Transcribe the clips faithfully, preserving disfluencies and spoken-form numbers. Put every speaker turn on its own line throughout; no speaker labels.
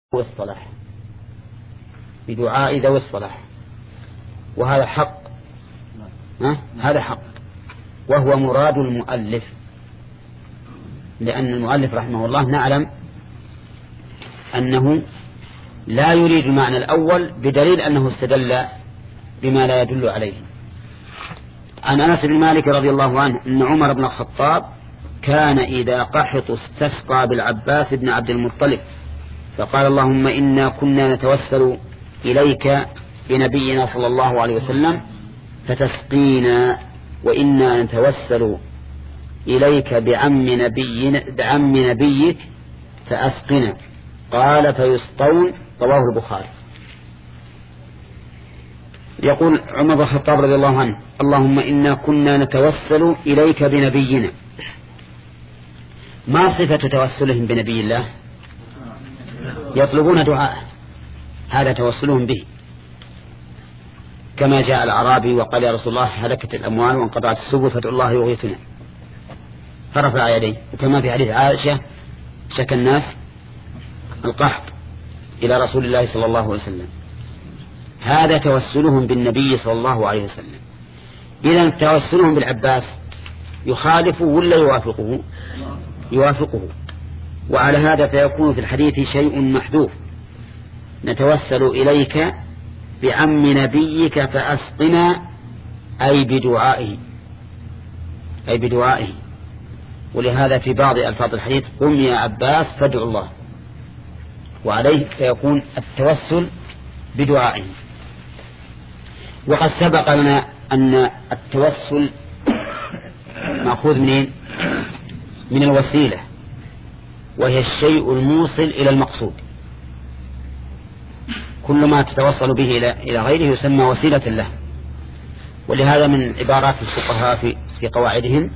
ذوي الصلاح، بدعاء ذوي الصلاح، وهذا حق. ها؟ هذا حق، وهو مراد المؤلف، لأن المؤلف رحمه الله نعلم أنه لا يريد المعنى الأول بدليل أنه استدل بما لا يدل عليه. عن أنس بن مالك رضي الله عنه أن عمر بن الخطاب كان إذا قحط استسقى بالعباس بن عبد المطلب فقال: اللهم إنا كنا نتوسل إليك بنبينا صلى الله عليه وسلم فتسقينا، وإنا نتوسل إليك بعم, نبينا بعم نبيك فأسقنا. قال: فيسقون. رواه البخاري. يقول عمر بن الخطاب رضي الله عنه: اللهم إنا كنا نتوسل إليك بنبينا. ما صفة توسلهم بنبي الله؟ يطلبون دعاء، هذا توسلهم به، كما جاء الأعرابي وقال: يا رسول الله هلكت الأموال وانقطعت السبل فادعوا الله يغيثنا، فرفع يديه. وكما في حديث عائشة: شكى الناس القحط إلى رسول الله صلى الله عليه وسلم. هذا توسلهم بالنبي صلى الله عليه وسلم. إذن توسلهم بالعباس يخالف ولا يوافقه؟ يوافقه. وعلى هذا فيكون في الحديث شيء محذوف: نتوسل إليك بعم نبيك فأسقنا، أي بدعائه، أي بدعائه. ولهذا في بعض ألفاظ الحديث: قم يا عباس فادعوا الله، وعليه فيكون التوسل بدعائه. وقد سبق لنا أن التوسل مأخوذ منين؟ من الوسيلة، وهي الشيء الموصل إلى المقصود. كل ما تتوصل به إلى غيره يسمى وسيلة له. ولهذا من عبارات الفقهاء في, في قواعدهم: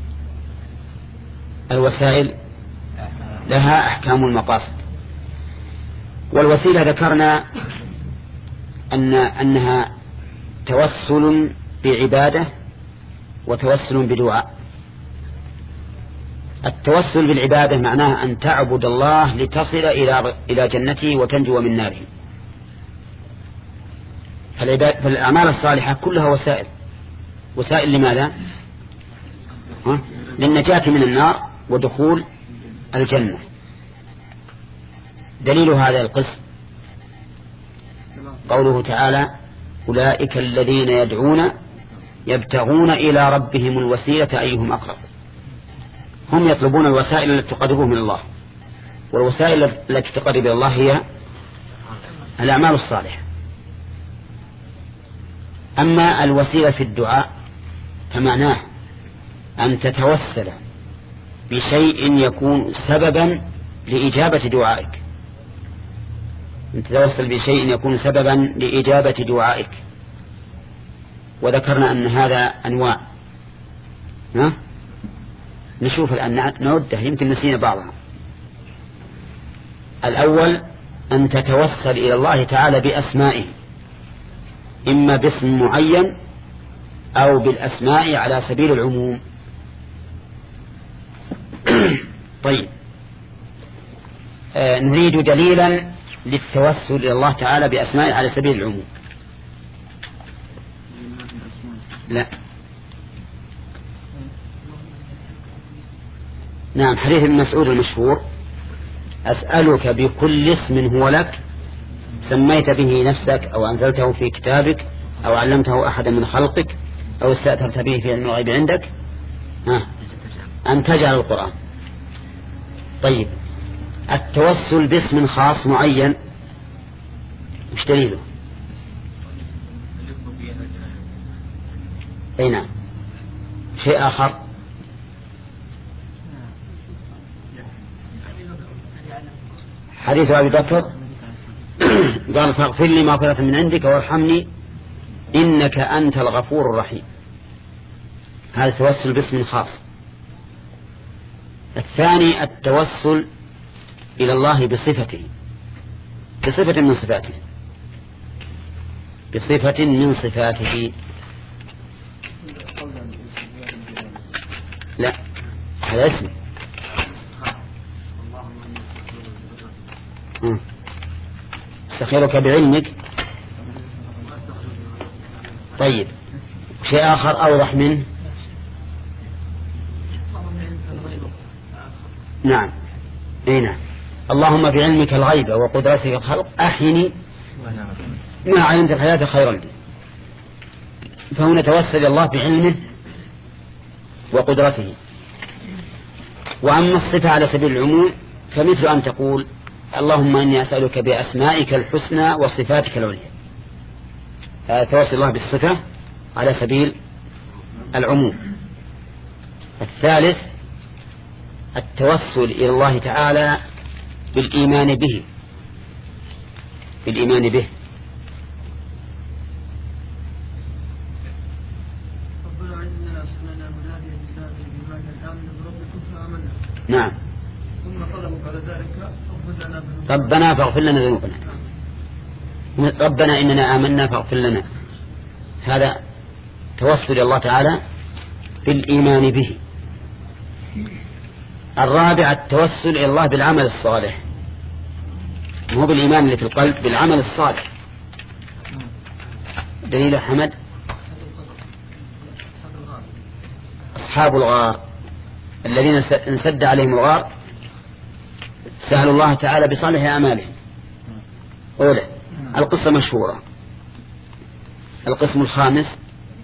الوسائل لها أحكام المقاصد. والوسيلة ذكرنا أن أنها توسل بعبادة وتوسل بدعاء. التوسل بالعبادة معناه أن تعبد الله لتصل إلى إلى جنته وتنجو من ناره. فالأعمال الصالحة كلها وسائل. وسائل لماذا؟ ها؟ للنجاة من النار ودخول الجنة. دليل هذا القسم قوله تعالى: أولئك الذين يدعون يبتغون إلى ربهم الوسيلة أيهم أقرب. هم يطلبون الوسائل التي تقربهم من الله، والوسائل التي تقرب إلى الله هي الأعمال الصالحة. أما الوسيلة في الدعاء فمعناه أن تتوسل بشيء يكون سببا لإجابة دعائك، أن تتوسل بشيء يكون سببا لإجابة دعائك. وذكرنا أن هذا أنواع. ها؟ نشوف الآن نعده، يمكن نسينا بعضها. الأول أن تتوسل إلى الله تعالى بأسمائه، إما باسم معين أو بالأسماء على سبيل العموم. طيب، آه نريد دليلا للتوسل إلى الله تعالى بأسمائه على سبيل العموم. لا، نعم، حديث ابن مسعود المشهور: أسألك بكل اسم هو لك سميت به نفسك أو أنزلته في كتابك أو علمته أحدا من خلقك أو استأثرت به في علم الغيب عندك ها أن تجعل القرآن. طيب، التوسل باسم خاص معين مش دليله؟ أي نعم. شيء آخر: حديث أبي بكر قال: فاغفر لي مغفرة من عندك وارحمني إنك أنت الغفور الرحيم. هذا التوسل باسم خاص. الثاني التوسل إلى الله بصفته، بصفة من صفاته، بصفة من صفاته. لا، هذا اسم. استخيرك بعلمك. طيب شيء آخر أوضح منه. نعم اي نعم. اللهم بعلمك الغيب وقدرتك الخلق أحيني ما علمت الحياة خيرا لي. فهنا توسل الله بعلمه وقدرته. وأما الصفة على سبيل العموم فمثل أن تقول اللهم إني أسألك بأسمائك الحسنى وصفاتك العليا. توسل الله بالصفة على سبيل العموم. الثالث التوسل إلى الله تعالى بالإيمان به بالإيمان به نعم. ربنا فاغفر لنا ذنوبنا. ربنا إننا آمنا فاغفر لنا. هذا توسل إلى الله تعالى بالإيمان به. الرابع التوسل إلى الله بالعمل الصالح، مو بالإيمان اللي في القلب، بالعمل الصالح. دليل حمد أصحاب الغار الذين انسد عليهم الغار سألوا الله تعالى بصالح أعمالهم. أولى القصة مشهورة. القسم الخامس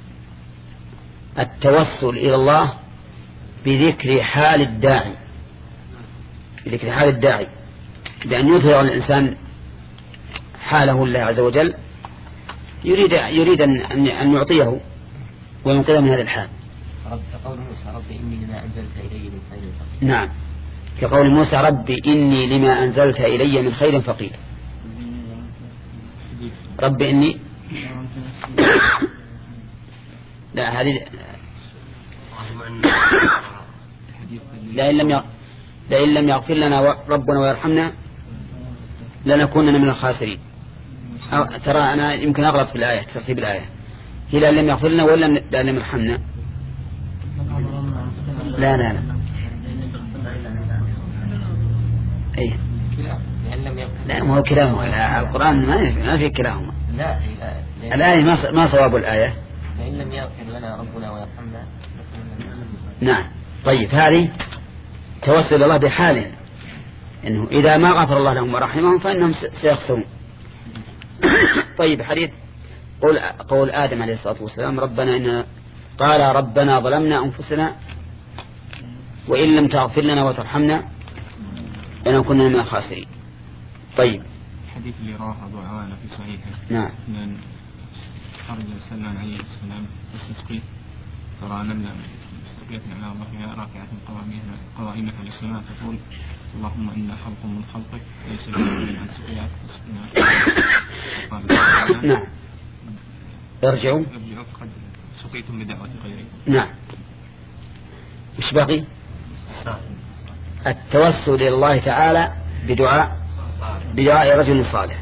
التوسل إلى الله بذكر حال الداعي بذكر حال الداعي بأن يظهر الإنسان حاله الله عز وجل، يريد يريد أن أن يعطيه وينقذه من هذا الحال.
كقول موسى ربي إني لما أنزلت إلي من خير فقير.
نعم كقول موسى ربي إني لما أنزلت إلي من خير فقير. ربي إني لا هذه لئن لم لئن لم يغفر لنا ربنا ويرحمنا لنكونن من الخاسرين. ترى أنا يمكن أغلط في الآية ترتيب الآية. هي لئن لم يغفر لنا ولا لئن لم يرحمنا. لا لا لا أي لا ما هو كلاهما. القرآن ما ما في كلاهما.
لا
الآية ما ما صواب الآية.
لئن لم يغفر لنا ربنا ويرحمنا.
نعم. طيب هذه توسل الله بحاله إنه إذا ما غفر الله لهم ورحمهم فإنهم سيخسرون. طيب حديث قول قول آدم عليه الصلاة والسلام ربنا إن قال ربنا ظلمنا أنفسنا وإن لم تغفر لنا وترحمنا لنكونن من الخاسرين. طيب
حديث اللي رواه أبو عوانة في صحيحه.
نعم.
من خرج سلمان عليه السلام يستسقي فرأى نملة مستقية على ظهرها راكعة قوائمها قوائمها للسماء تقول اللهم إنا خلق من خلقك ليس لنا عن سقياك تسقينا.
نعم. ارجعوا
ارجعوا قد سقيتم بدعوة غيركم.
نعم. مش باقي التوسل إلى الله تعالى بدعاء بدعاء رجل صالح.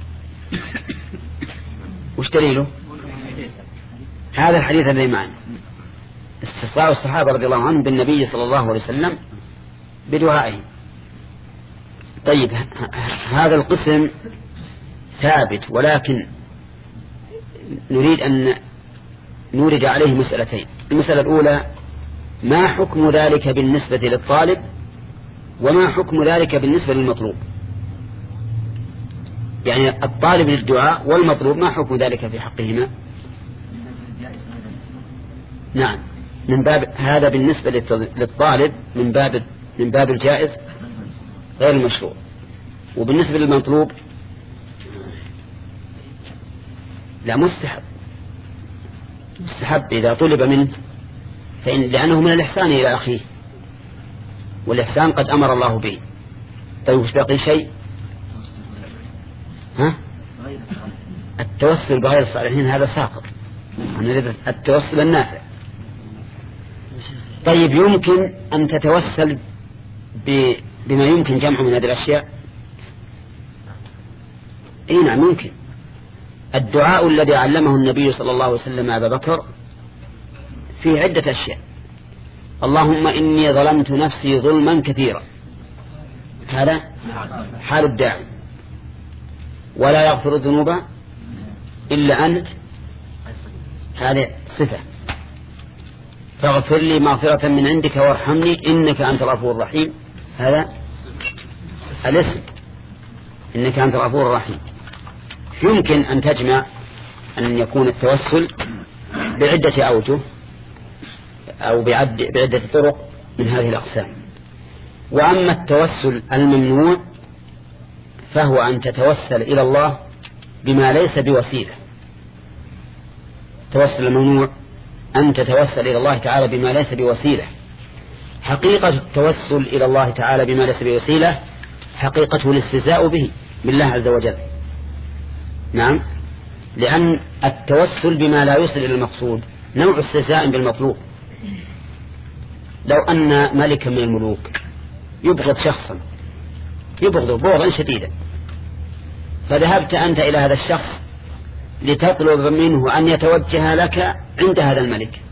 وش دليله؟ هذا الحديث الذي معنا استسقاء الصحابة رضي الله عنهم بالنبي صلى الله عليه وسلم بدعائه. طيب هذا القسم ثابت، ولكن نريد أن نورد عليه مسألتين. المسألة الأولى ما حكم ذلك بالنسبة للطالب وما حكم ذلك بالنسبة للمطلوب. يعني الطالب للدعاء والمطلوب ما حكم ذلك في حقهما. نعم من باب هذا بالنسبة للطالب من باب من باب الجائز غير المشروع، وبالنسبة للمطلوب لا مستحب مستحب إذا طلب منه، فإن لأنه من الإحسان إلى أخيه، والإحسان قد أمر الله به. طيب وش باقي شيء؟ ها؟ التوسل بغير الصالحين هذا ساقط. نريد التوسل النافع. طيب يمكن أن تتوسل بما يمكن جمعه من هذه الأشياء. اي نعم ممكن. الدعاء الذي علمه النبي صلى الله عليه وسلم أبا بكر فيه عدة أشياء. اللهم إني ظلمت نفسي ظلما كثيرا، هذا حال الداعي. ولا يغفر الذنوب إلا أنت، هذه صفة. فاغفر لي مغفرة من عندك وارحمني إنك أنت الغفور الرحيم، هذا الاسم، إنك أنت الغفور الرحيم. يمكن أن تجمع أن يكون التوسل بعدة أوجه أو بعدة طرق من هذه الأقسام. وأما التوسل الممنوع فهو أن تتوسل إلى الله بما ليس بوسيلة. التوسل الممنوع أن تتوسل إلى الله تعالى بما ليس بوسيلة. حقيقة التوسل إلى الله تعالى بما ليس بوسيلة حقيقته الاستهزاء به بالله عز وجل. نعم، لأن التوسل بما لا يصل إلى المقصود نوع استهزاء بالمطلوب. لو أن ملكا من الملوك يبغض شخصا، يبغضه بغضا شديدا، فذهبت أنت إلى هذا الشخص لتطلب منه أن يتوجه لك عند هذا الملك،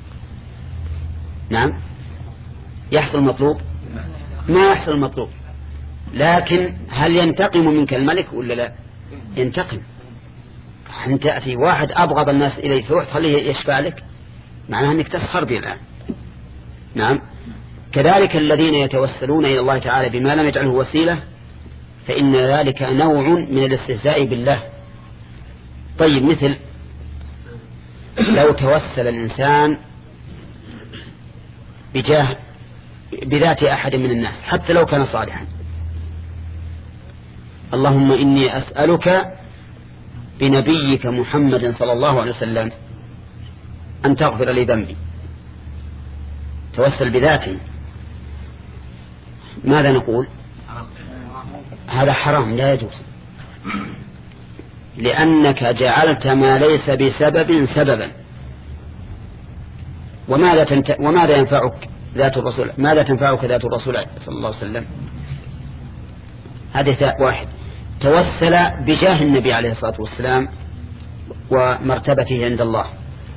نعم، يحصل المطلوب؟ ما يحصل المطلوب. لكن هل ينتقم منك الملك ولا لا؟ ينتقم. أن تأتي واحد أبغض الناس إليه تروح تخليه يشفع لك، معناها أنك تسخر به الآن. نعم، كذلك الذين يتوسلون إلى الله تعالى بما لم يجعله وسيلة فإن ذلك نوع من الاستهزاء بالله. طيب، مثل لو توسل الإنسان بجاه بذات أحد من الناس حتى لو كان صالحا، اللهم إني أسألك بنبيك محمد صلى الله عليه وسلم أن تغفر لي ذنبي، توسل بذاته، ماذا نقول؟ هذا حرام، لا يجوز، لأنك جعلت ما ليس بسبب سببا. وماذا, تنت... وماذا ينفعك ذات الرسول؟ ماذا تنفعك ذات الرسول صلى الله عليه وسلم؟ هذا واحد توسل بجاه النبي عليه الصلاة والسلام ومرتبته عند الله،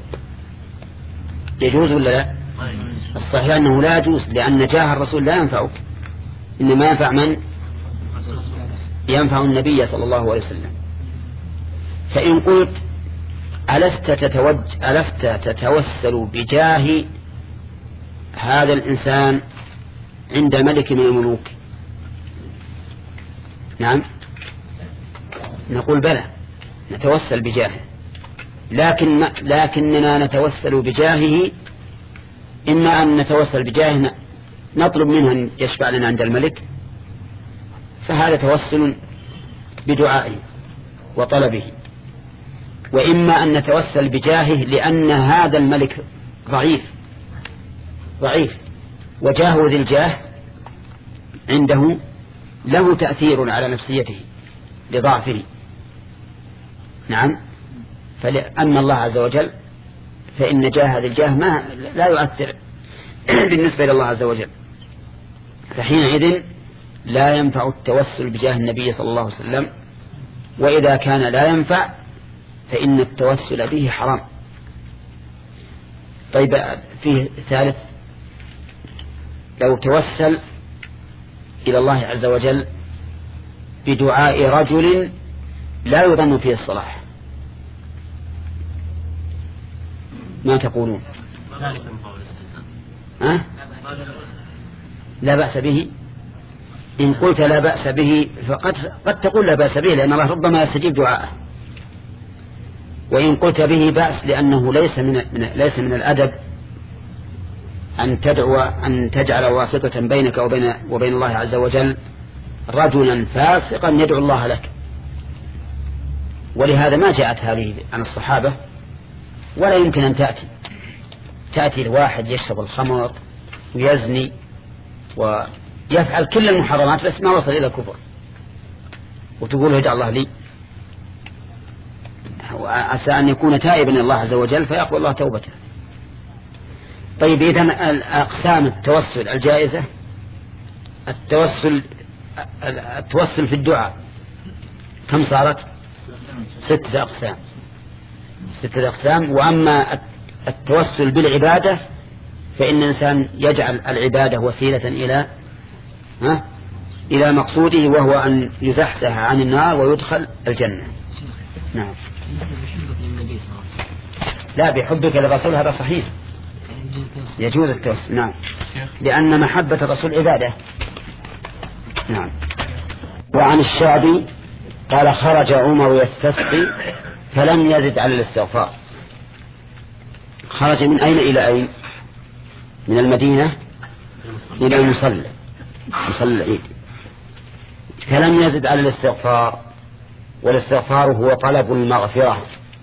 يجوز ولا لا؟ الصحيح أنه لا يجوز، لأن جاه الرسول لا ينفعك، إنما ينفع من؟ ينفع النبي صلى الله عليه وسلم. فإن قلت ألست, تتوج... ألست تتوسل بجاه هذا الإنسان عند ملك من الملوك؟ نعم، نقول بلى، نتوسل بجاهه، لكن ما... لكننا نتوسل بجاهه، إما أن نتوسل بجاهه نطلب منه أن يشفع لنا عند الملك، فهذا توسل بدعائه وطلبه، وإما أن نتوسل بجاهه لأن هذا الملك ضعيف ضعيف وجاهه ذي الجاه عنده له تأثير على نفسيته لضعفه. نعم، فلأن الله عز وجل فإن جاه ذي الجاه ما لا يؤثر بالنسبة إلى الله عز وجل، فحينئذ لا ينفع التوسل بجاه النبي صلى الله عليه وسلم، وإذا كان لا ينفع فإن التوسل به حرام. طيب، فيه ثالث، لو توسل إلى الله عز وجل بدعاء رجل لا يظن فيه الصلاح، ما تقولون؟ أه؟ لا بأس به. إن قلت لا بأس به فقد قد تقول لا بأس به، لأن الله ربما يستجيب دعاءه. وإن قلت به بأس لأنه ليس من, من ليس من الأدب أن تدعو أن تجعل واسطة بينك وبين وبين الله عز وجل رجلا فاسقا يدعو الله لك. ولهذا ما جاءت هذه عن الصحابة، ولا يمكن أن تأتي تأتي الواحد يشرب الخمر ويزني ويفعل كل المحرمات بس ما وصل إلى الكفر وتقول ادع الله لي، وعسى أن يكون تائبا إلى الله عز وجل فيقبل الله توبته. طيب، إذن أقسام التوسل الجائزة، التوسل التوسل في الدعاء كم صارت؟ ستة أقسام ستة أقسام. وأما التوسل بالعبادة فإن الإنسان يجعل العبادة وسيلة إلى ها إلى مقصوده وهو أن يزحزح عن النار ويدخل الجنة. نعم. لا، بحبك للرسول هذا صحيح، يجوز التوسل. نعم، لأن محبة الرسول عبادة. نعم. وعن الشعبي قال خرج عمر يستسقي فلم يزد على الاستغفار. خرج من أين إلى أين؟ من المدينة إلى المصلى، مصلى العيد، فلم يزد على الاستغفار. والاستغفار هو طلب المغفرة،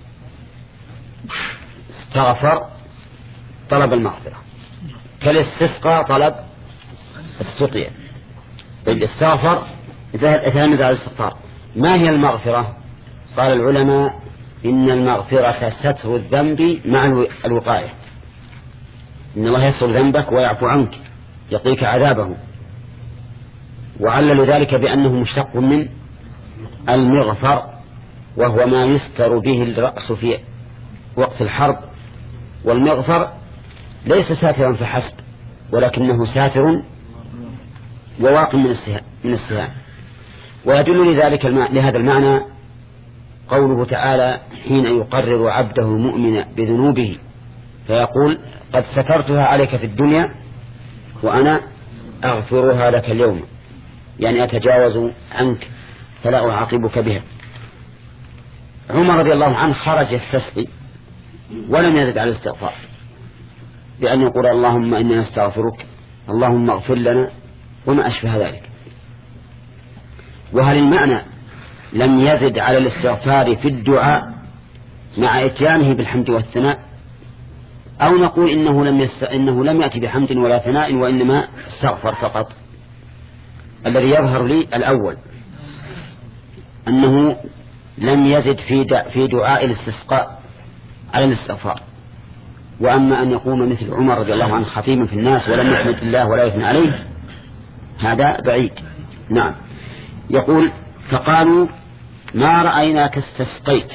استغفر طلب المغفرة، كالاستسقاء طلب السقيا. استغفر فلم يزد على الاستغفار. ما هي المغفرة؟ قال العلماء إن المغفرة ستر الذنب مع الوقاية. إن الله يستر ذنبك ويعفو عنك، يقيك عذابه. وعلل ذلك بأنه مشتق من المغفر، وهو ما يستر به الرأس في وقت الحرب. والمغفر ليس ساترا فحسب، ولكنه ساتر وواق من السهام. ويدل لذلك لهذا المعنى قوله تعالى حين يقرر عبده المؤمن بذنوبه فيقول قد سترتها عليك في الدنيا وأنا أغفرها لك اليوم، يعني أتجاوز عنك فلا أعاقبك بها. عمر رضي الله عنه خرج يستسقي ولم يزد على الاستغفار، بأن يقول اللهم إنا نستغفرك، اللهم اغفر لنا، وما أشبه ذلك. وهل المعنى لم يزد على الاستغفار في الدعاء مع إتيانه بالحمد والثناء، أو نقول إنه لم, يست... إنه لم يأتي بحمد ولا ثناء وإنما استغفر فقط؟ الذي يظهر لي الأول، أنه لم يزد في, د... في دعاء الاستسقاء على الاستغفار. وأما أن يقوم مثل عمر رضي الله عنه خطيبا في الناس ولم يحمد الله ولا يثنى عليه، هذا بعيد. نعم. يقول فقالوا ما رأيناك استسقيت،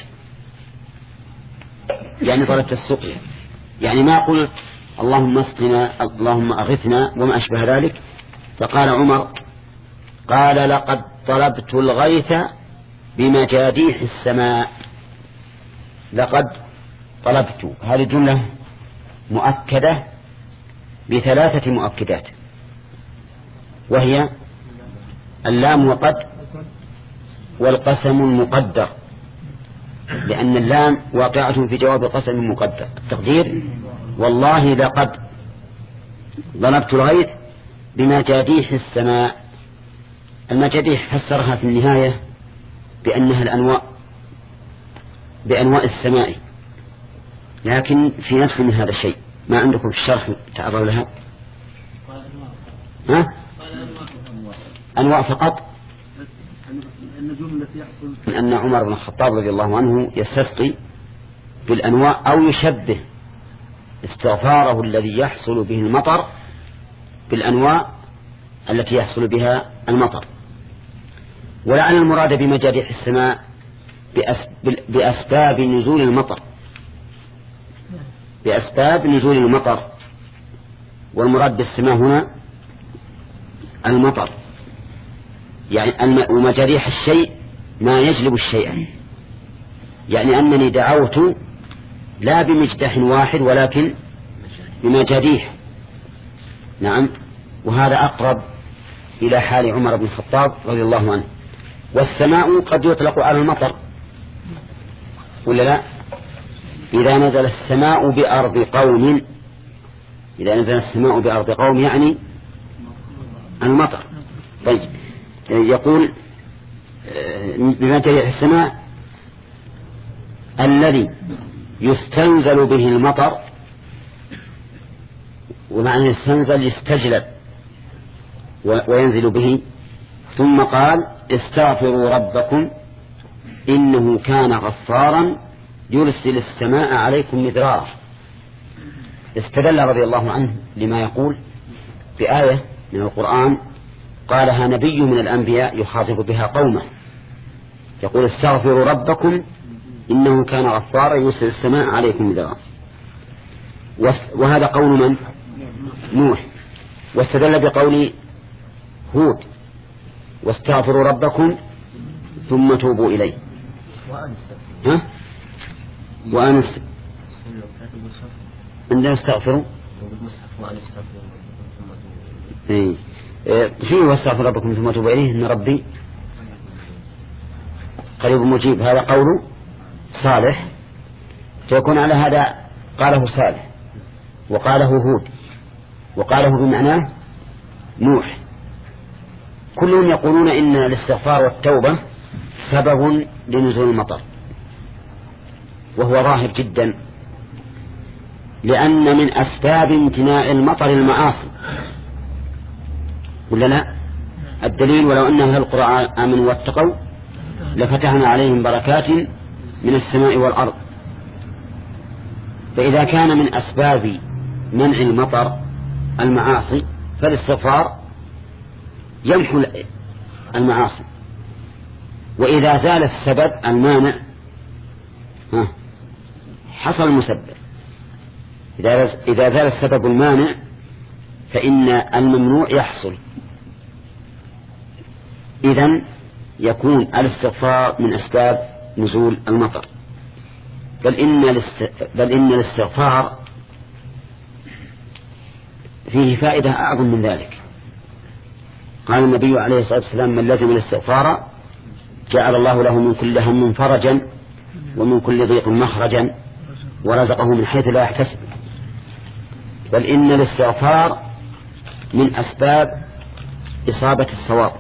يعني طلبت السقيا، يعني ما قلت اللهم اسقنا اللهم أغثنا وما أشبه ذلك. فقال عمر قال لقد طلبت الغيث بمجاديح السماء. لقد طلبت، هذه جملة مؤكدة بثلاثة مؤكدات، وهي اللام وقد والقسم المقدر، لأن اللام واقعة في جواب قسم مقدر. التقدير والله لقد طلبت الغيث بمجاديح السماء. المجاديح فسرها في النهاية بأنها الأنواء، بأنواء السماء، لكن في نفس من هذا الشيء. ما عندكم في الشرح تعرضوا لها؟ ها؟ أنواع فقط. أن عمر بن الخطاب رضي الله عنه يستسقي بالأنواع، أو يشبه استغفاره الذي يحصل به المطر بالأنواع التي يحصل بها المطر. ولعل المراد بمجاريح السماء بأسباب نزول المطر، بأسباب نزول المطر، والمراد بالسماء هنا المطر، يعني ومجاريح الشيء ما يجلب الشيء، يعني أنني دعوت لا بمجدح واحد ولكن بمجاديح. نعم. وهذا أقرب إلى حال عمر بن الخطاب رضي الله عنه. والسماء قد يطلق على المطر ولا لا؟ إذا نزل السماء بأرض قوم، إذا نزل السماء بأرض قوم يعني المطر. طيب، يقول بمجاريح السماء الذي يستنزل به المطر، ومعنى يستنزل يستجلب وينزل به. ثم قال استغفروا ربكم إنه كان غفارا يرسل السماء عليكم مدرارا. استدل رضي الله عنه لما يقول بآية من القرآن قالها نبي من الأنبياء يخاطب بها قومه، يقول استغفروا ربكم إنه كان غفارا يرسل السماء عليكم مدرارا. وهذا قول من؟ نوح. واستدل بقول هود واستغفروا ربكم ثم توبوا إليه. ها؟ وأنس عندنا استغفروا إيه. فيه واستغفر ربكم ثم توبوا إليه إن ربي قريب مجيب. هذا قول صالح، فيكون على هذا قاله صالح وقاله هود وقاله بمعناه نوح، كلهم يقولون إن الاستغفار والتوبة سبب لنزول المطر، وهو ظاهر جدا، لأن من أسباب امتناع المطر المعاصي، ولا لا؟ الدليل ولو أن أهل القرى آمنوا واتقوا لفتحنا عليهم بركات من السماء والأرض. فإذا كان من أسباب منع المطر المعاصي فالاستغفار يمحو المعاصي، وإذا زال السبب المانع حصل المسبب. إذا زال السبب المانع فإن الممنوع يحصل. إذن يكون الاستغفار من أسباب نزول المطر، بل إن الاست... بل إن الاستغفار فيه فائدة أعظم من ذلك. قال النبي عليه الصلاة والسلام: من لزم الاستغفار جعل الله له من كل هم فرجا ومن كل ضيق مخرجا ورزقه من حيث لا يحتسب. بل إن الاستغفار من أسباب إصابة الصواب.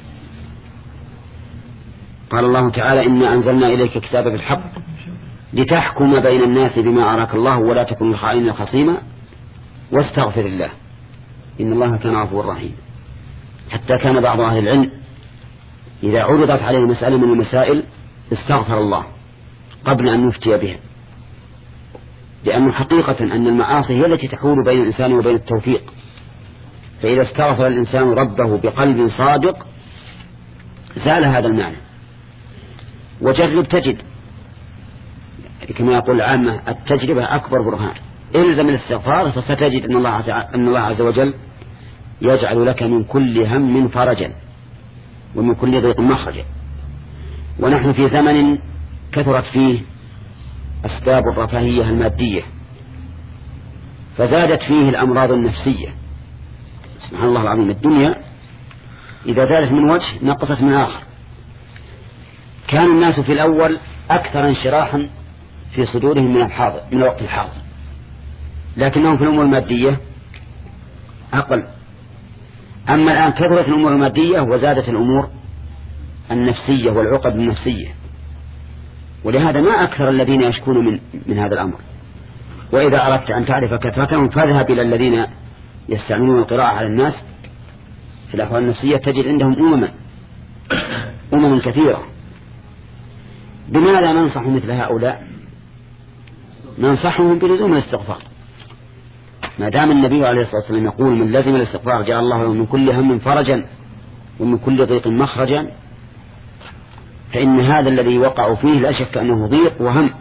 قال الله تعالى: إنا أنزلنا إليك كتابا بالحق لتحكم بين الناس بما أراك الله ولا تكن الخائنين خصيما واستغفر الله إن الله كان غفورا رحيما. حتى كان بعض أهل العلم إذا عرضت عليه مسألة من المسائل استغفر الله قبل أن يفتي بها، لأنه حقيقة أن المعاصي هي التي تحول بين الإنسان وبين التوفيق. فإذا استغفر الإنسان ربه بقلب صادق زال هذا المعنى. وجرب تجد، كما يقول العامة: التجربة أكبر برهان. إلزم الاستغفار فستجد أن الله عز, أن الله عز وجل يجعل لك من كل هم فرجا ومن كل ضيق مخرجا. ونحن في زمن كثرت فيه أسباب الرفاهية المادية، فزادت فيه الأمراض النفسية. سبحان الله العظيم، الدنيا إذا زادت من وجه نقصت من آخر. كان الناس في الأول أكثر انشراحا في صدورهم من الحاضر من الوقت الحاضر، لكنهم في الأمور المادية أقل. أما الآن كثرت الأمور المادية وزادت الأمور النفسية والعقد النفسية، ولهذا ما أكثر الذين يشكون من, من هذا الأمر. وإذا أردت أن تعرف كثرتهم فاذهب إلى الذين يستعملون القراءة على الناس في الأحوال النفسية، تجد عندهم أمما أمم كثيرة. بماذا ننصح مثل هؤلاء؟ ننصحهم بلزوم الاستغفار. ما دام النبي عليه الصلاة والسلام يقول: من لزم الاستغفار جعل الله له من كل هم فرجا ومن كل ضيق مخرجا، فإن هذا الذي وقع فيه لا شك أنه ضيق وهم.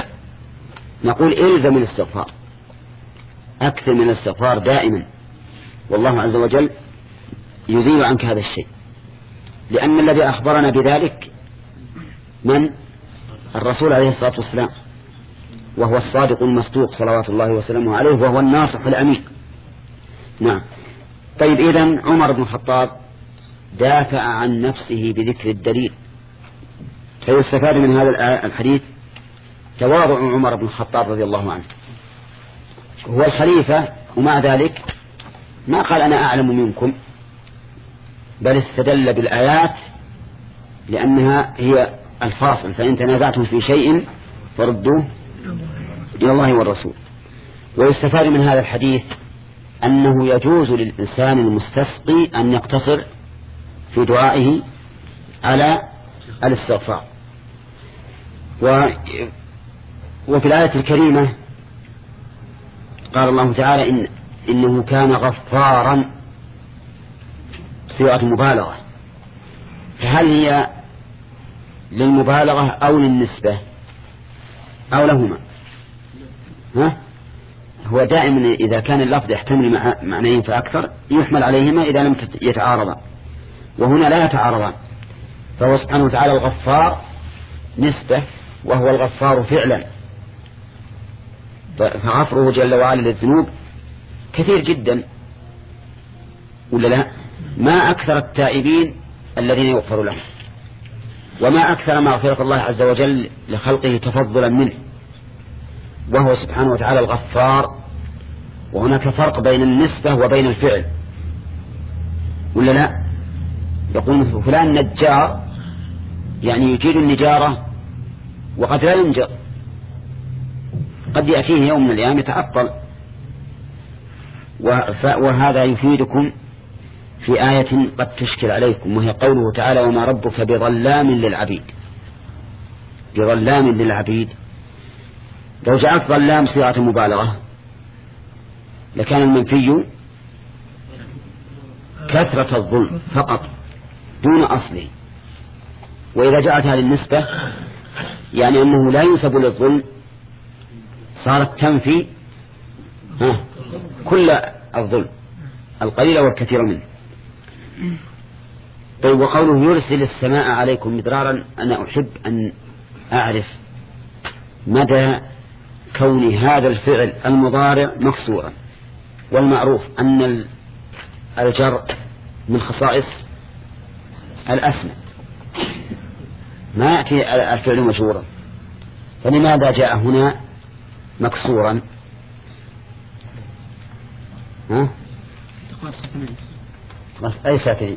نقول: إلزم الاستغفار، أكثر من الاستغفار دائما، والله عز وجل يزيل عنك هذا الشيء. لأن الذي أخبرنا بذلك من؟ الرسول عليه الصلاة والسلام، وهو الصادق المصدوق صلوات الله وسلامه عليه، وهو الناصح الأمين. نعم. طيب، إذن عمر بن الخطاب دافع عن نفسه بذكر الدليل، فيستفاد من هذا الحديث تواضع عمر بن الخطاب رضي الله عنه. هو الخليفة، ومع ذلك ما قال: أنا أعلم منكم، بل استدل بالآيات لأنها هي الفاصل. فإن تنازعتم في شيء فردوه إلى الله والرسول. ويستفاد من هذا الحديث أنه يجوز للإنسان المستسقي أن يقتصر في دعائه على الاستغفار. و... وفي الآية الكريمة قال الله تعالى: إن إنه كان غفارا، صيغة مبالغة. فهل هي للمبالغة أو للنسبة أو لهما؟ ها؟ هو دائما إذا كان اللفظ يحتمل معنيين فأكثر يحمل عليهما إذا لم يتعارضا. وهنا لا يتعارضان، فهو سبحانه وتعالى الغفار نسبة وهو الغفار فعلا، فغفره جل وعلا للذنوب كثير جدا ولا لا؟ ما أكثر التائبين الذين يغفر لهم، وما أكثر مغفرة الله عز وجل لخلقه تفضلا منه، وهو سبحانه وتعالى الغفار. وهناك فرق بين النسبة وبين الفعل ولا لا؟ يقول فلان نجار، يعني يجيد النجارة وقد لا ينجر، قد يأتيه يوم من الأيام يتعطل. وهذا يفيدكم في آية قد تشكل عليكم، وهي قوله تعالى وما ربك بظلام للعبيد. بظلام للعبيد، لو جعلت ظلام صيغة مبالغة لكان المنفي كثرة الظلم فقط دون أصله، وإذا جعلتها للنسبة يعني أنه لا ينسب للظلم صارت تنفي ها كل الظلم القليل والكثير منه. طيب وقوله يرسل السماء عليكم مدرارا، أنا أحب أن أعرف مدى كون هذا الفعل المضارع مكسورا، والمعروف أن الجر من خصائص الأسماء، ما يأتي الفعل مجرورا، فلماذا جاء هنا مكسورا؟ ها؟ أي ساترين؟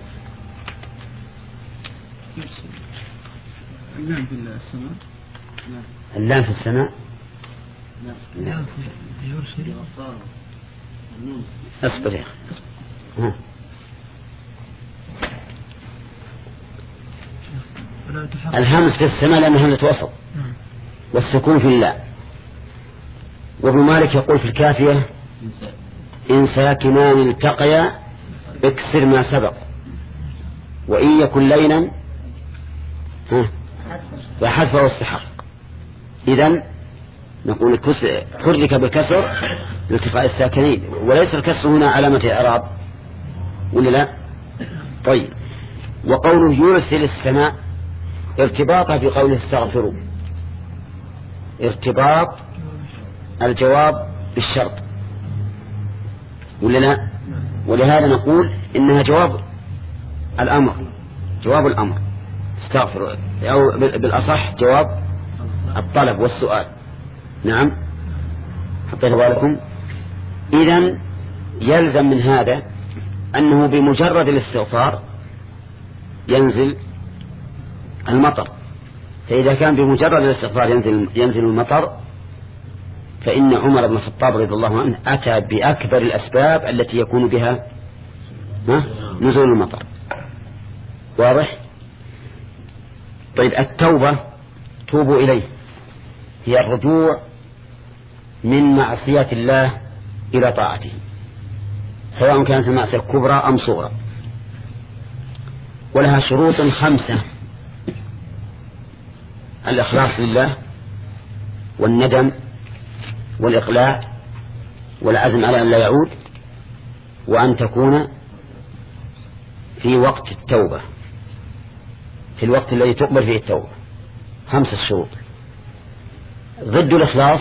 اللام في السماء.
اللام في السماء.
لا.
اصبر يا أخي. الهمس في السماء لأنه همزة وسط، والسكون في اللام. وابن مالك يقول في الكافية إن ساكنان التقيا اكسر ما سبق، وإن يكن لينا فحذفه استحق. إذن نقول حرك بالكسر لالتقاء الساكنين، وليس الكسر هنا علامة إعراب ولا لا؟ طيب وقوله يرسل السماء ارتباطها بقوله استغفروا، ارتباط الجواب بالشرط ولا لا؟ ولهذا نقول إنها جواب الأمر، جواب الأمر استغفروا، أو بالأصح جواب الطلب والسؤال. نعم حطيت بالكم. إذن يلزم من هذا أنه بمجرد الاستغفار ينزل المطر، فإذا كان بمجرد الاستغفار ينزل, ينزل المطر، فإن عمر بن الخطاب رضي الله عنه أتى بأكبر الأسباب التي يكون بها نزول المطر. واضح؟ طيب التوبة توبوا إليه هي الرجوع من معصية الله إلى طاعته، سواء كانت المعصية كبرى أم صغرى، ولها شروط خمسة: الإخلاص لله، والندم، والإقلاع، والعزم على أن لا يعود، وأن تكون في وقت التوبة، في الوقت الذي تقبل فيه التوبة. خمسة شروط. ضد الإخلاص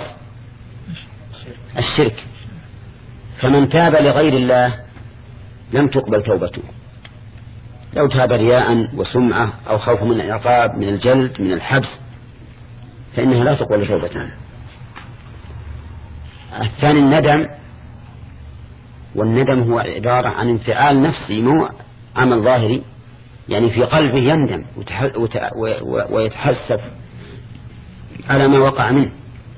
الشرك، فمن تاب لغير الله لم تقبل توبته، لو تاب رياء وسمعة أو خوف من العقاب، من الجلد، من الحبس، فإنها لا تقبل توبته. الثاني الندم، والندم هو عبارة عن انفعال نفسي مو عمل ظاهري، يعني في قلبه يندم ويتحسف على ما وقع منه،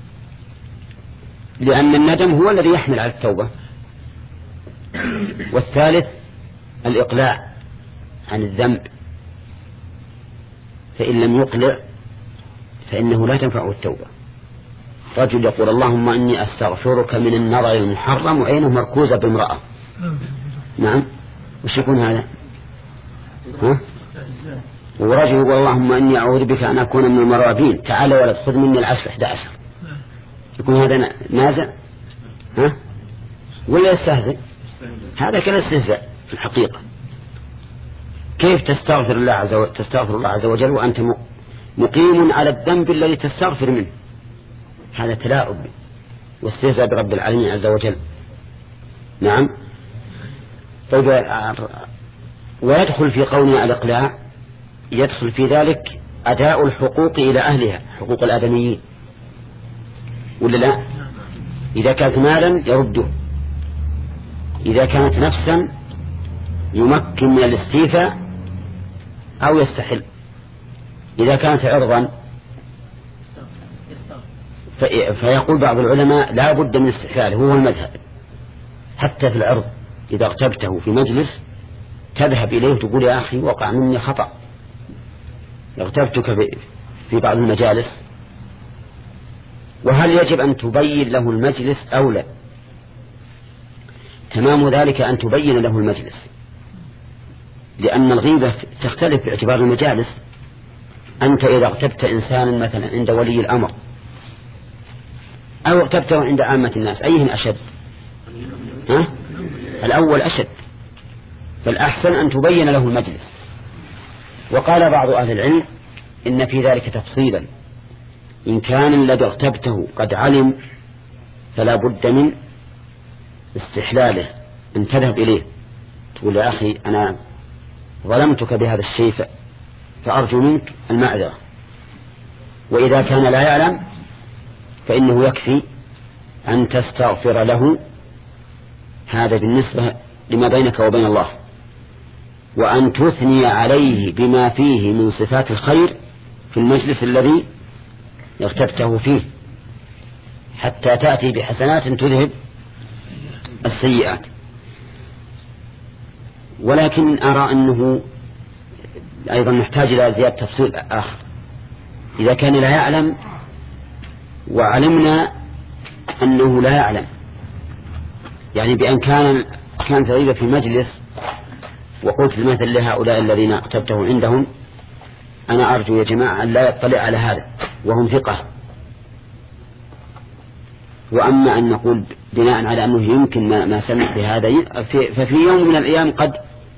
لأن الندم هو الذي يحمل على التوبة. والثالث الإقلاع عن الذنب، فإن لم يقلع فإنه لا تنفعه التوبة. رجل يقول اللهم إني أستغفرك من النظر المحرم وعينه مركوزة بامرأة، نعم، وش يكون هذا؟ ها؟ ورجل يقول اللهم إني أعوذ بك أن أكون من المرابين، تعال ولد خذ مني العشر إحدى عشر، يكون هذا نازع ها؟ ولا يستهزئ؟ هذا كان استهزاء في الحقيقة. كيف تستغفر الله عز وجل تستغفر الله عز وجل وأنت مقيم على الذنب الذي تستغفر منه؟ هذا تلاعب واستهزاء برب العالمين عز وجل. نعم. طيب، ويدخل في قولنا الإقلاع يدخل في ذلك أداء الحقوق إلى أهلها، حقوق الآدميين، ولا لا؟ إذا كانت مالا يرده، إذا كانت نفسا يمكن من الاستيفاء أو يستحل، إذا كانت عرضا فيقول بعض العلماء لا بد من استحلاله، هو المذهب. حتى في العرض إذا اغتبته في مجلس تذهب إليه وتقول يا أخي وقع مني خطأ، اغتبتك في بعض المجالس. وهل يجب أن تبين له المجلس أو لا؟ تمام ذلك أن تبين له المجلس، لأن الغيبة تختلف باعتبار المجالس. أنت إذا اغتبت إنسانا مثلا عند ولي الأمر أو اغتبته عند عامة الناس، أيهم أشد؟ ها؟ الأول أشد، فالأحسن أن تبين له المجلس. وقال بعض أهل العلم إن في ذلك تفصيلا، إن كان الذي اغتبته قد علم فلا بد من استحلاله، أن تذهب إليه تقول يا أخي أنا ظلمتك بهذا الشيء فأرجو منك المعذرة. وإذا كان لا يعلم فإنه يكفي أن تستغفر له، هذا بالنسبة لما بينك وبين الله، وأن تثني عليه بما فيه من صفات الخير في المجلس الذي اغتبته فيه، حتى تأتي بحسنات تذهب السيئات. ولكن أرى أنه أيضا محتاج إلى زيادة تفصيل آخر. إذا كان لا يعلم وعلمنا أنه لا يعلم، يعني بأن كان كانت غيبة في مجلس وقلت المثل لهؤلاء الذين اغتبته عندهم أنا أرجو يا جماعة أن لا يطلع على هذا وهم ثقة. وأما أن نقول بناء على أنه يمكن ما, ما سمع بهذا، ففي يوم من الأيام قد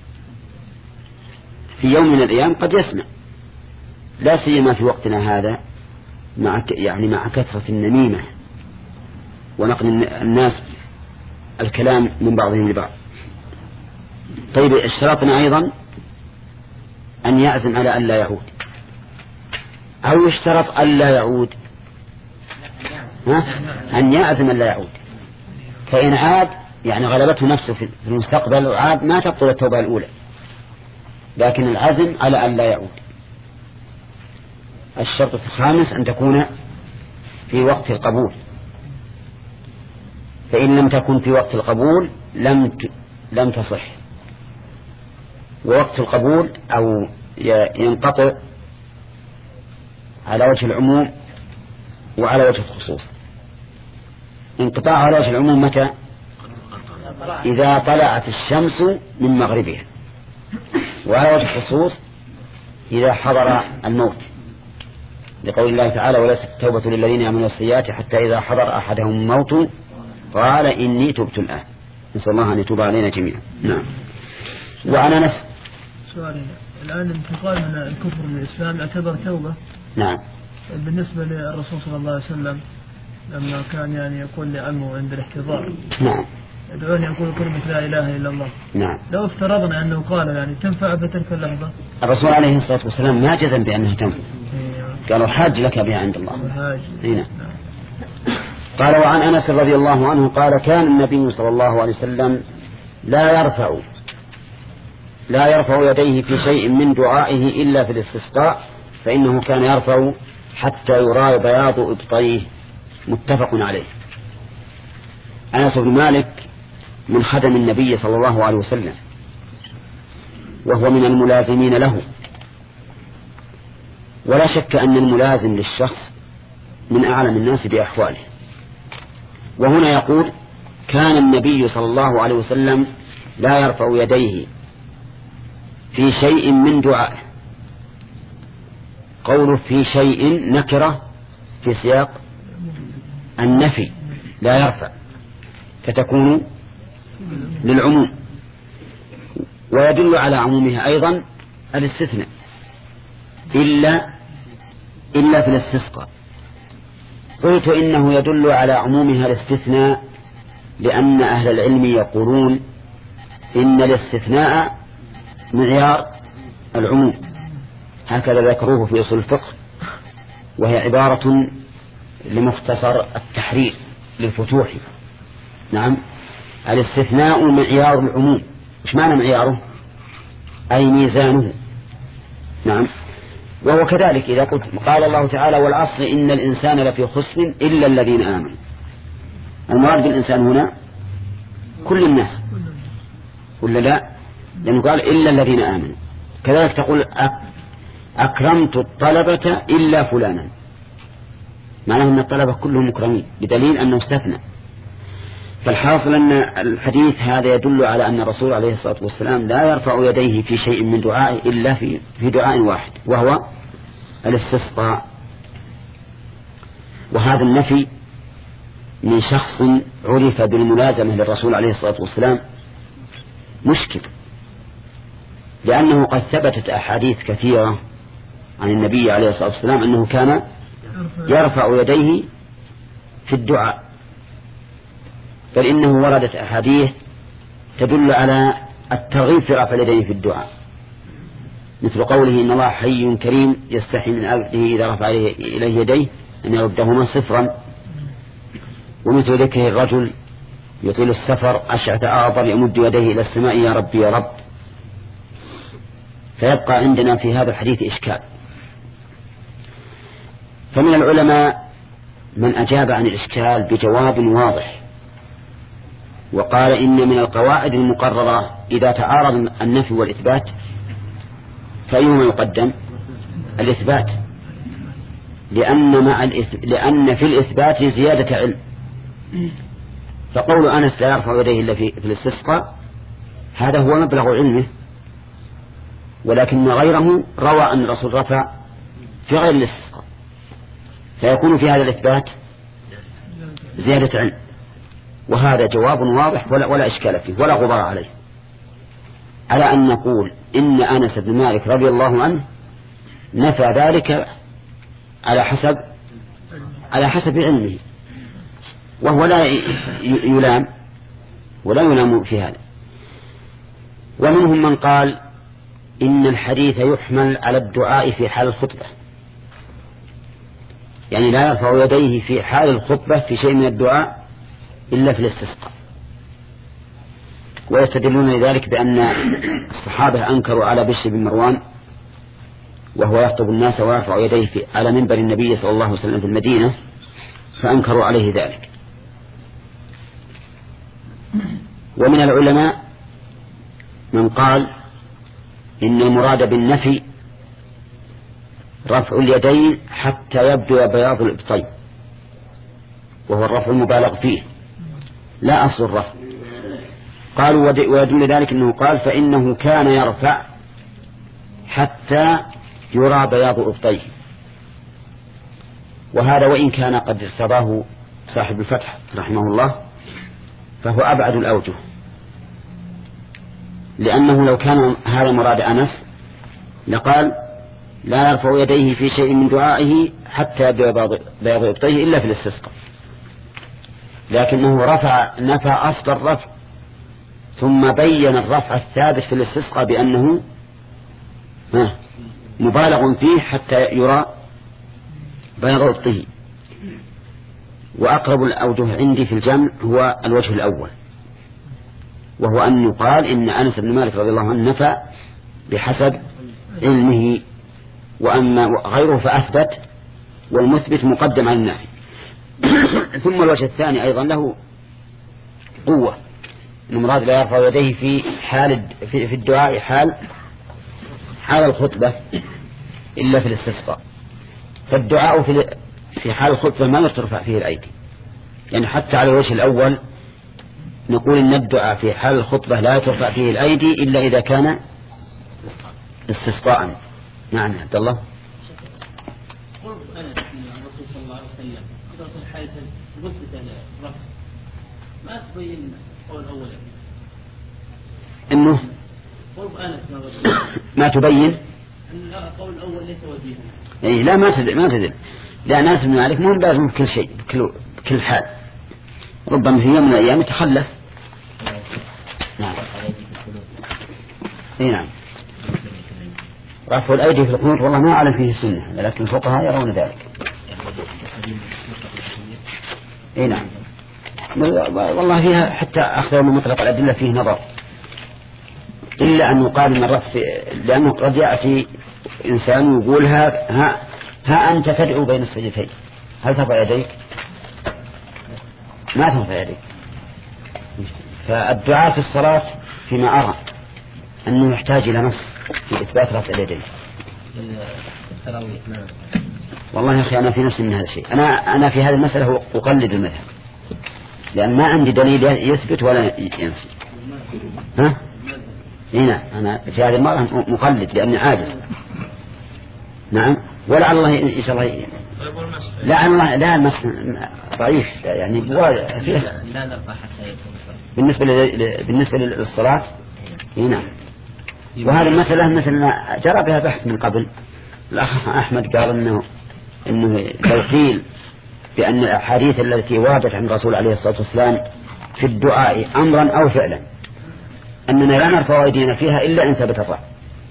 في يوم من الأيام قد يسمع، لا سيما في وقتنا هذا مع يعني مع كثرة النميمة ونقل الناس الكلام من بعضهم لبعض. طيب، اشترطنا أيضا أن يعزم على أن لا يعود، أو يشترط أن لا يعود، ها؟ أن يعزم أن لا يعود. فإن عاد يعني غلبته نفسه في المستقبل وعاد ما تبطل التوبة الأولى، لكن العزم على أن لا يعود. الشرط الخامس أن تكون في وقت القبول، فإن لم تكن في وقت القبول لم لم تصح. ووقت القبول أو ينقطع على وجه العموم وعلى وجه الخصوص. انقطاع على وجه العموم متى؟ إذا طلعت الشمس من مغربها، وعلى وجه الخصوص إذا حضر الموت، لقول الله تعالى وليست التوبة للذين يعملون السيئات حتى إذا حضر أحدهم الموت قال إني تبت الآن. نسأل الله أن يتوب علينا جميعا. نعم. وأنا نفس
سؤالي الآن الانتقال من الكفر للإسلام يعتبر توبة؟
نعم.
بالنسبة للرسول صلى الله عليه وسلم لما كان يعني يقول لعمه عند الاحتضار
نعم
ادعوني أقول كلمة لا إله إلا الله،
نعم،
لو افترضنا أنه قال يعني تنفع في تلك اللحظة؟
الرسول عليه الصلاة والسلام ما جزم بأنها تنفع، قالوا حاج لك بها عند الله. هنا قال وعن أنس رضي الله عنه قال كان النبي صلى الله عليه وسلم لا يرفع لا يرفع يديه في شيء من دعائه إلا في الاستسقاء، فإنه كان يرفع حتى يرى بياض إبطيه. متفق عليه. أنس بن مالك من خدم النبي صلى الله عليه وسلم، وهو من الملازمين له، ولا شك أن الملازم للشخص من أعلم الناس بأحواله. وهنا يقول كان النبي صلى الله عليه وسلم لا يرفع يديه في شيء من دعائه. قوله في شيء نكرة في سياق النفي، لا يرفع، فتكون للعموم. ويدل على عمومها أيضا الاستثناء إلا إلا في الاستسقاء. قلت إنه يدل على عمومها الاستثناء لأن أهل العلم يقولون إن الاستثناء معيار العموم، هكذا ذكروه في أصول الفقه، وهي عبارة لمختصر التحرير للفتوح. نعم، الاستثناء معيار العموم. إيش معنى معياره؟ أي ميزانه. نعم، وهو كذلك إذا قلت قال الله تعالى والعصر إن الإنسان لفي خسر إلا الذين آمنوا، المراد بالإنسان هنا كل الناس ولا لا؟ لأنه قال إلا الذين آمنوا. كذلك تقول أكرمت الطلبة إلا فلانا، معناه أن الطلبة كلهم مكرمين بدليل أنه استثنى. فالحاصل أن الحديث هذا يدل على أن الرسول عليه الصلاة والسلام لا يرفع يديه في شيء من دعائه إلا في في دعاء واحد وهو الاستسقاء. وهذا النفي من شخص عرف بالملازمة للرسول عليه الصلاة والسلام مشكل، لأنه قد ثبتت أحاديث كثيرة عن النبي عليه الصلاة والسلام أنه كان يرفع يديه في الدعاء، بل إنه وردت أحاديث تدل على الترغيب في رفع اليدين في الدعاء، مثل قوله إن الله حي كريم يستحي من عبده إذا رفع إليه يديه أن يردهما صفرا، ومثل ذكره الرجل يطيل السفر أشعث أعظم يمد يديه إلى السماء يا ربي يا رب. فيبقى عندنا في هذا الحديث إشكال. فمن العلماء من أجاب عن الإشكال بجواب واضح وقال إن من القواعد المقررة إذا تعارض النفي والإثبات فأيهما يقدم؟ الإثبات، لأن, مع الإث... لأن في الإثبات زيادة علم. فقول أنس لا يرفع يديه إلا في... في الاستسقاء هذا هو مبلغ علمه، ولكن غيره روى أن الرسول رفع في غير الاستسقاء، فيكون في هذا الإثبات زيادة علم. وهذا جواب واضح ولا, ولا إشكال فيه ولا غبار عليه، على أن نقول إن أنس بن مالك رضي الله عنه نفى ذلك على حسب على حسب علمه، وهو لا يلام ولا يلام في هذا. ومنهم من قال إن الحديث يحمل على الدعاء في حال الخطبة، يعني لا يرفع يديه في حال الخطبة في شيء من الدعاء إلا في الاستسقاء. ويستدلون لذلك بأن الصحابة أنكروا على بشر بن مروان وهو يخطب الناس ويرفع يديه في على منبر النبي صلى الله عليه وسلم في المدينة، فأنكروا عليه ذلك. ومن العلماء من قال إن المراد بالنفي رفع اليدين حتى يبدو بياض الإبطين، وهو الرفع المبالغ فيه لا أصل الرفع. قالوا ويدل ذلك أنه قال فإنه كان يرفع حتى يرى بياض إبطيه، وهذا وإن كان قد ارتضاه صاحب الفتح رحمه الله فهو أبعد الأوجه، لأنه لو كان هذا مراد أنس لقال لا يرفع يديه في شيء من دعائه حتى بياض إبطيه إلا في الاستسقاء، لكنه رفع نفى أصل الرفع ثم بين الرفع الثابت في الاستسقاء بأنه مبالغ فيه حتى يرى بياض إبطيه. وأقرب الأوجه عندي في الجمع هو الوجه الأول، وهو أن يقال إن أنس بن مالك رضي الله عنه نفى بحسب علمه، وأما غيره فأثبت، والمثبت مقدم على النافي. ثم الوجه الثاني أيضا له قوة، المراد لا يرفع يديه في حال في الدعاء حال حال الخطبة إلا في الاستسقاء. فالدعاء في في حال الخطبة ما ترفع فيه الأيدي، يعني حتى على الوجه الأول نقول إن الدعاء في حال الخطبة لا ترفع فيه الأيدي إلا إذا كان استسقاء. نعم عبد الله.
قرب أنس من الرسول صلى الله عليه وسلم إذا في حالة مثبتة للرفع ما تبين قول أولا
إنه
قرب أنس ما وجيه.
ما تبين
القول الأول ليس وجيها.
إيه لا ما تدل ما تدل. لأن أنس بن مالك مهم لازم بكل شيء بكل بكل حال. ربما في يوم من الأيام يتخلف. نعم. إيه نعم. رفع الأيدي في القنوت والله ما أعلم فيه السنة لكن الفقهاء يرون ذلك. إيه نعم. والله فيها حتى أخذ من مطلق الأدلة فيه نظر إلا أن يقال من رفع لأنه قد يأتي إنسان يقول ها, ها, ها أنت تدعو بين السجدتين هل ترفع يديك؟ ما ترفع يديك. فالدعاء في الصلاة فيما أرى أنه يحتاج إلى نص في إثبات رفع اليدين. والله يا أخي أنا في نفسي من هذا الشيء أنا, أنا في هذه المسألة أقلد المذهب لأن ما عندي دليل يثبت ولا ينفي. ها؟ هنا أنا في هذه المرة مقلد لأني عاجز. نعم ولعل الله إن شاء الله لا الله لا المس ضعيف يعني فيه
لا نرفع حتى يكون
بالنسبة بالنسبة للصلاة. هنا وهذه المسألة مثلنا جرى بها بحث من قبل. الأخ أحمد قال إنه إنه لو قيل بأن الأحاديث التي وردت عن الرسول عليه الصلاة والسلام في الدعاء أمرا أو فعلا أننا لا نرفع أيدينا فيها إلا إن ثبت الرفع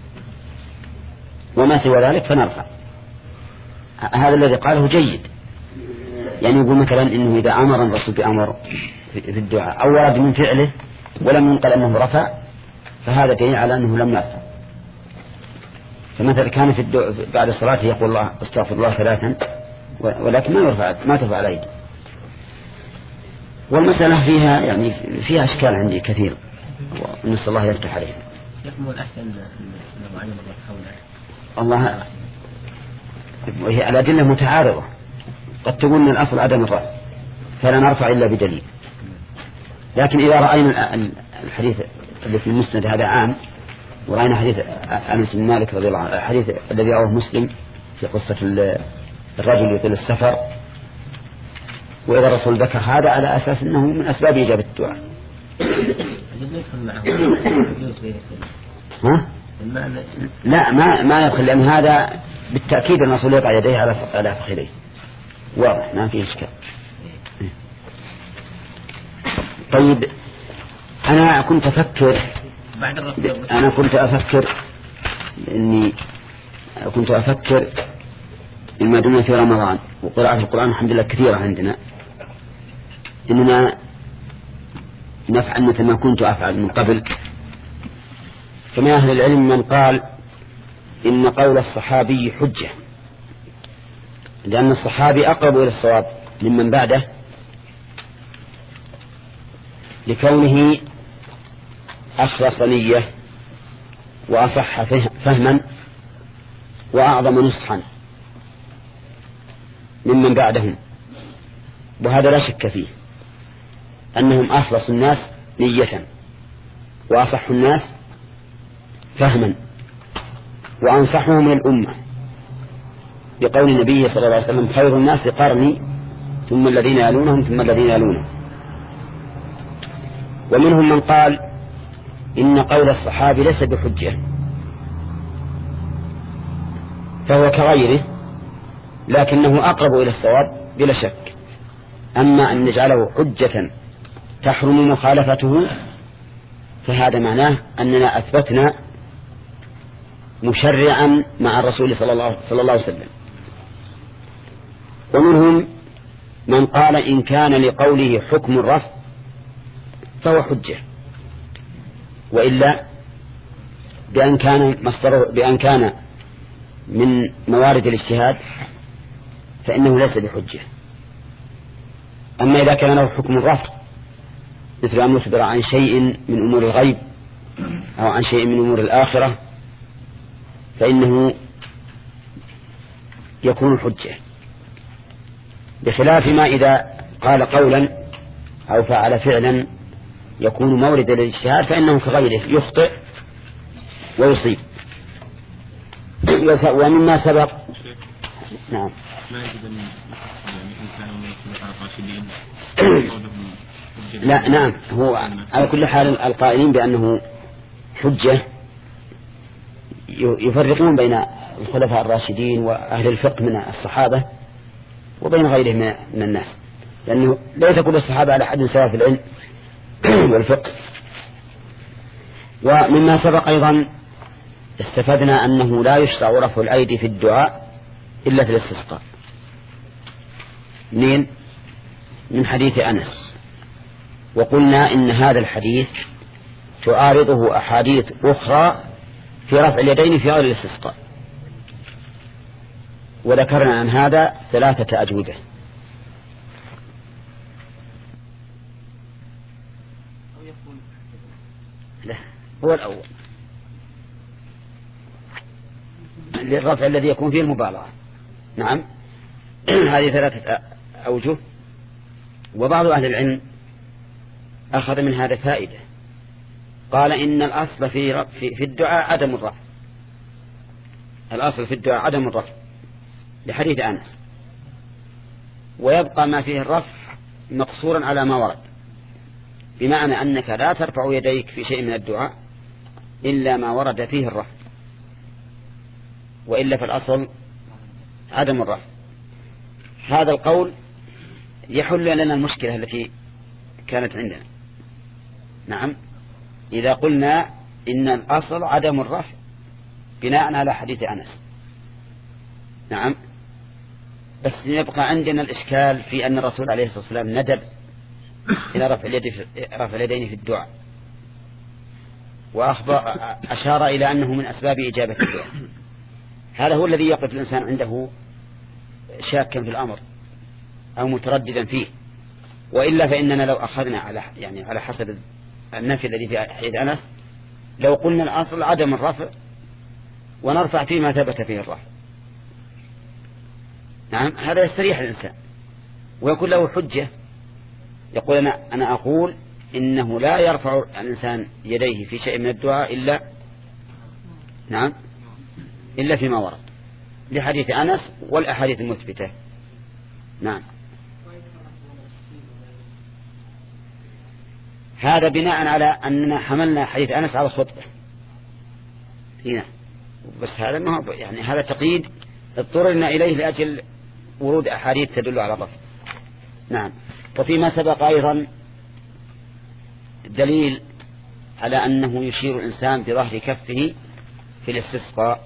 وما سوى ذلك فنرفع. هذا الذي قاله جيد يعني يقول مثلا إنه إذا أمر الرسول بأمر في الدعاء أو ورد من فعله ولم ينقل أنه رفع فهذا دليل على أنه لم يرفع. فمثلا كان في الدعاء بعد الصلاة يقول الله استغفر الله ثلاثا ولكن ما يرفع ما ترفع الأيدي. والمسألة فيها يعني فيها أشكال عندي كثير ونسأل الله يفتح عليه.
يكمل الأحسن لو علم الله حوله
الله وهي الأدلة متعارضة قد تقول أن الأصل عدم الرفع فلا نرفع إلا بدليل. لكن إذا رأينا الحديث اللي في المسند هذا عام ورأينا حديث أنس بن مالك رضي الله عنه الحديث الذي رواه مسلم في قصة الرجل يطيل السفر وإذا الرسول ذكر هذا على أساس أنه من أسباب إجابة الدعاء. ها؟ لا ما ما يدخل لأن هذا بالتأكيد الرسول يضع يديه على على فخذيه واضح ما فيه إشكال. طيب أنا كنت أفكر أنا كنت أفكر إني كنت أفكر إما دمنا في رمضان وقراءة القرآن الحمد لله كثيرة عندنا إننا نفعل مثل ما كنت أفعل من قبل. فمن أهل العلم من قال إن قول الصحابي حجة لأن الصحابي أقرب إلى الصواب ممن بعده لكونه أخلص نية وأصح فهما وأعظم نصحا ممن بعدهم. وهذا لا شك فيه أنهم أخلص الناس نية وأصح الناس فهما وأنصحهم للأمة بقول النبي صلى الله عليه وسلم خير الناس قرني ثم الذين يلونهم ثم الذين يلونهم. ومنهم من قال إن قول الصحابي ليس بحجة فهو كغيره لكنه أقرب إلى الصواب بلا شك. أما أن نجعله حجة تحرم مخالفته فهذا معناه أننا أثبتنا مشرعا مع الرسول صلى الله, صلى الله عليه وسلم. ومنهم من قال إن كان لقوله حكم الرفع فهو حجة وإلا بأن كان مصدره بأن كان من موارد الاجتهاد فإنه ليس بحجة. أما إذا كان له حكم الرفع مثل أن يخبر عن شيء من أمور الغيب أو عن شيء من أمور الآخرة فإنه يكون حجة بخلاف ما إذا قال قولا أو فعل فعلا يكون مورد الاجتهاد فإنه كغيره يخطئ ويصيب. ومما سبق نعم
ما يجب أن يعني إنسان من الخلفاء الراشدين
لا نعم هو على كل حال القائلين بأنه حجة يفرقون بين الخلفاء الراشدين وأهل الفقه من الصحابة وبين غيرهم من الناس، لأنه ليس كل الصحابة على حد سواء في العلم والفقه. ومما سبق أيضا استفدنا أنه لا يشرع رفع الأيدي في الدعاء إلا في الاستسقاء. من من حديث أنس، وقلنا إن هذا الحديث تعارضه أحاديث أخرى في رفع اليدين في غير الاستسقاء، وذكرنا عن هذا ثلاثة أجوبة. لا، هو الأول للرفع الذي يكون فيه المبالغة. نعم هذه ثلاثة أوجه. وبعض أهل العلم أخذ من هذا فائدة، قال إن الأصل في في الدعاء عدم الرفع، الأصل في الدعاء عدم الرفع لحديث أنس، ويبقى ما فيه الرفع مقصورا على ما ورد، بمعنى أنك لا ترفع يديك في شيء من الدعاء إلا ما ورد فيه الرفع، وإلا في الأصل عدم الرفع. هذا القول يحل لنا المشكلة التي كانت عندنا. نعم إذا قلنا إن الأصل عدم الرفع بناء على حديث أنس، نعم، بس يبقى عندنا الإشكال في أن الرسول عليه الصلاة والسلام ندب إلى رفع اليد رفع اليدين في الدعاء، وأخبر أشار إلى أنه من أسباب إجابة الدعاء. هذا هو الذي يقف الإنسان عنده شاكا في الأمر أو مترددا فيه. وإلا فإننا لو أخذنا على يعني على حسب النفي الذي في حديث أنس، لو قلنا الأصل عدم الرفع ونرفع فيما ثبت فيه الرفع، نعم، هذا يستريح الإنسان ويكون له حجة. يقول أنا, أنا أقول إنه لا يرفع الإنسان يديه في شيء من الدعاء إلا نعم إلا فيما ورد لحديث أنس والأحاديث المثبتة. نعم هذا بناء على أننا حملنا حديث أنس على الخطبة هنا، بس هذا ما هو يعني هذا تقييد اضطررنا إليه لأجل ورود أحاديث تدل على الرفع. نعم. وفيما سبق أيضا دليل على أنه يشير الإنسان بظهر كفه في الاستسقاء،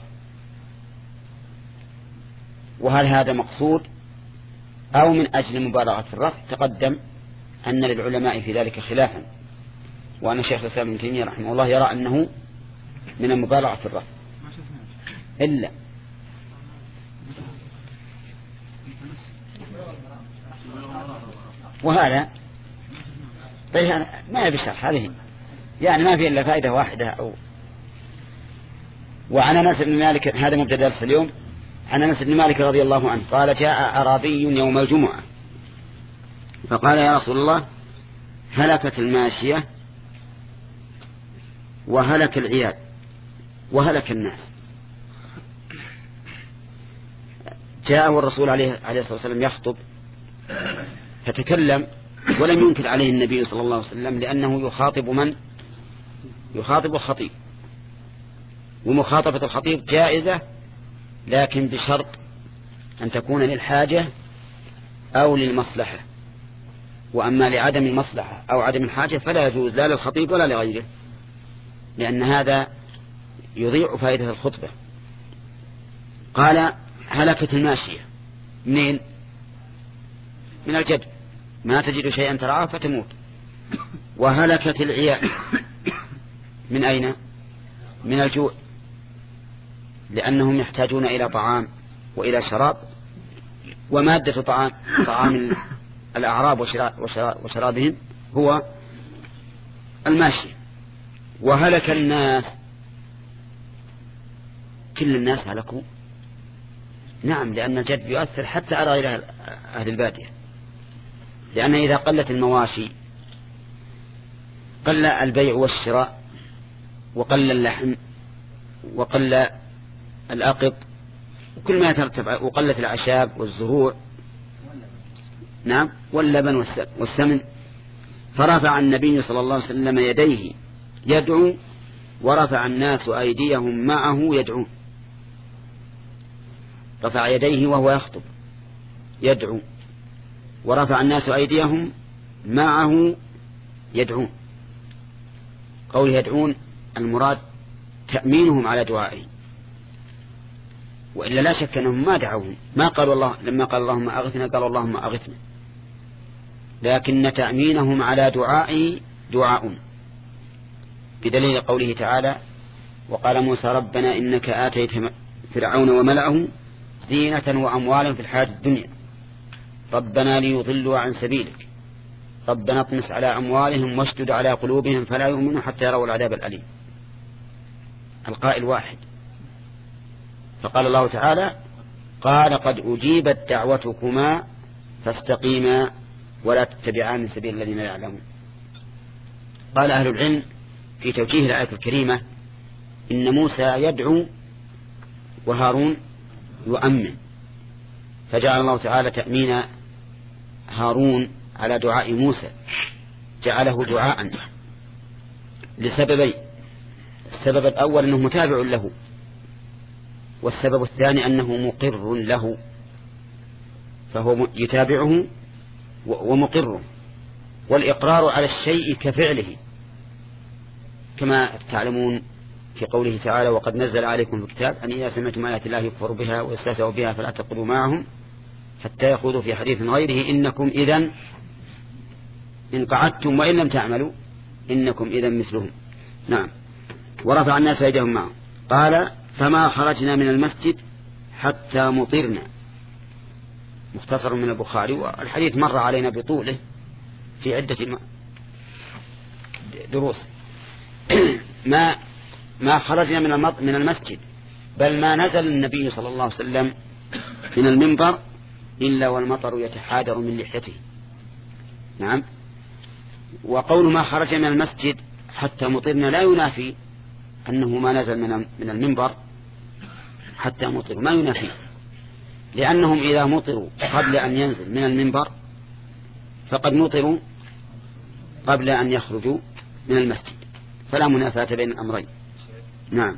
وهل هذا مقصود أو من أجل مبالغة في الرفع؟ تقدم أن للعلماء في ذلك خلافا، وأن الشيخ الإسلام ابن تيمية رحمه الله يرى أنه من المبالغة في الرفع. إلا وهذا طيب ما يبي شرح، هذه يعني ما في إلا فائدة واحدة. أو وعن أنس بن مالك، هذا مبتدأ درس اليوم، عن أنس بن مالك رضي الله عنه قال جاء أعرابي يوم الجمعة فقال يا رسول الله هلكت الماشية وهلك العيال وهلك الناس. جاءه الرسول عليه عليه الصلاة والسلام يخطب فتكلم، ولم ينكر عليه النبي صلى الله عليه وسلم، لأنه يخاطب من؟ يخاطب الخطيب، ومخاطبة الخطيب جائزة لكن بشرط أن تكون للحاجة أو للمصلحة، وأما لعدم المصلحة أو عدم الحاجة فلا يجوز لا للخطيب ولا لغيره، لأن هذا يضيع فائدة الخطبة. قال هلكت الماشية، منين؟ من الجد، ما تجد شيئا ترعاه فتموت. وهلكت العيال، من أين؟ من الجوع، لأنهم يحتاجون إلى طعام وإلى شراب، ومادة طعام طعام الأعراب وشرابهم هو الماشي. وهلك الناس، كل الناس هلكوا، نعم، لأن الجد يؤثر حتى على غير أهل البادية، لأن إذا قلت المواشي قل البيع والشراء وقل اللحم وقل الأقط وكل ما يترتب، وقلت الأعشاب والزروع، نعم، واللبن والسمن. فرفع النبي صلى الله عليه وسلم يديه يدعو ورفع الناس أيديهم معه يدعون، رفع يديه وهو يخطب يدعو، ورفع الناس أيديهم معه يدعون. قوله يدعون المراد تأمينهم على دعائه، وإلا لا شك أنهم ما دعوهم، ما قالوا الله لما قال اللهم أغثنا قالوا اللهم أغثنا، لكن تأمينهم على دعائه دعاء، بدليل قوله تعالى وقال موسى ربنا إنك آتيت فرعون وملأه زينة وأموالا في الحياة الدنيا ربنا ليضلوا عن سبيلك ربنا اطمس على أموالهم واشدد على قلوبهم فلا يؤمنوا حتى يروا العذاب الأليم. القائل واحد، فقال الله تعالى قال قد أجيبت دعوتكما فاستقيما ولا تتبعان من سبيل الذين لا يعلمون. قال أهل العلم في توجيه الآية الكريمة إن موسى يدعو وهارون يؤمن، فجعل الله تعالى تأمين هارون على دعاء موسى جعله دعاء لسببين: السبب الأول أنه متابع له، والسبب الثاني أنه مقر له، فهو يتابعه ومقر، والإقرار على الشيء كفعله، كما تعلمون في قوله تعالى وقد نزل عليكم في الكتاب أن إذا سمعتم آيات الله يكفر بها ويستهزئ بها فلا تقولوا معهم حتى يخوضوا في حديث غيره إنكم إذن إن قعدتم وإن لم تعملوا إنكم إذن مثلهم. نعم. ورفع الناس أيديهم معه. قال فما خرجنا من المسجد حتى مطرنا. مختصر من البخاري، والحديث مر علينا بطوله في عدة دروس. ما ما خرجنا من من المسجد، بل ما نزل النبي صلى الله عليه وسلم من المنبر إلا والمطر يتحادر من لحيته. نعم. وقول ما خرج من المسجد حتى مطرنا لا ينافي أنه ما نزل من من المنبر حتى مطر، ما ينافي، لأنهم إذا مطروا قبل أن ينزل من المنبر فقد مطروا قبل أن يخرجوا من المسجد، فلا منافاة بين الأمرين. نعم.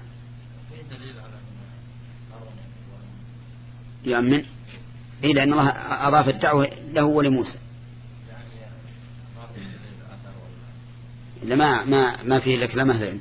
يؤمن إيه، لأن الله أضاف الدعوة له ولموسى. لما ما ما فيه لك لا مثلا.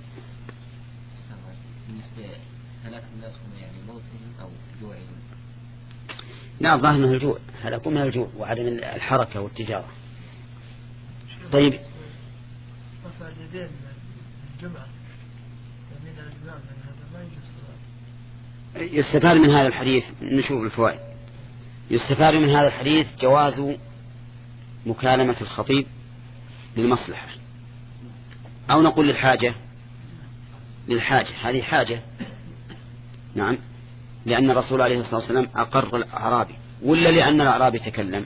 بالنسبة هلاك الناس يعني موتهم أو جوعهم.
نعم ظاهر من الجوع، هلاكوا من الجوع وعدم الحركة والتجارة. طيب.
رفع اليدين الجمعة من الإمام هذا ما يجوز.
يستفاد من هذا الحديث نشوف الفوائد. يستفاد من هذا الحديث جواز مكالمة الخطيب للمصلحة، أو نقول للحاجة للحاجة هذه حاجة. نعم. لأن الرسول عليه الصلاة والسلام أقر الأعرابي، ولا لأن الأعرابي تكلم؟